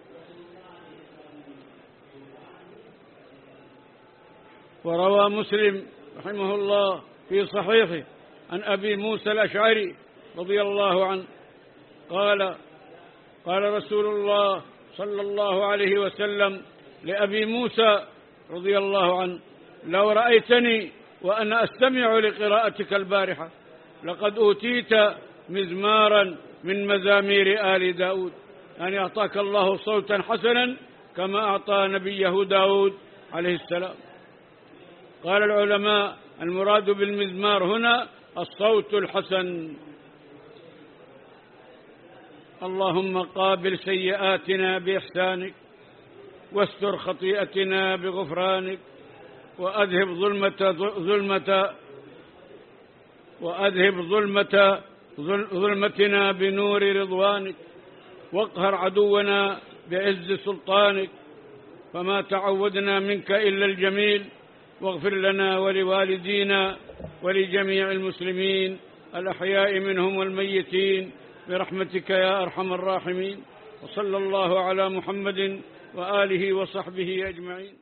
وروى مسلم رحمه الله في صحيحه عن أبي موسى الأشعري رضي الله عنه قال: قال رسول الله صلى الله عليه وسلم لأبي موسى رضي الله عنه: لو رأيتني وأنا أستمع لقراءتك البارحة لقد أوتيت مزمارا من مزامير آل داود، يعني أعطاك الله صوتا حسنا كما أعطى نبيه داود عليه السلام. قال العلماء: المراد بالمزمار هنا الصوت الحسن. اللهم قابل سيئاتنا بإحسانك واستر خطيئتنا بغفرانك وأذهب ظلمة ظلمة وأذهب ظلمة ظلمتنا بنور رضوانك واقهر عدونا بعز سلطانك، فما تعودنا منك إلا الجميل، واغفر لنا ولوالدينا ولجميع المسلمين الأحياء منهم والميتين برحمتك يا أرحم الراحمين. وصلى الله على محمد وآله وصحبه أجمعين.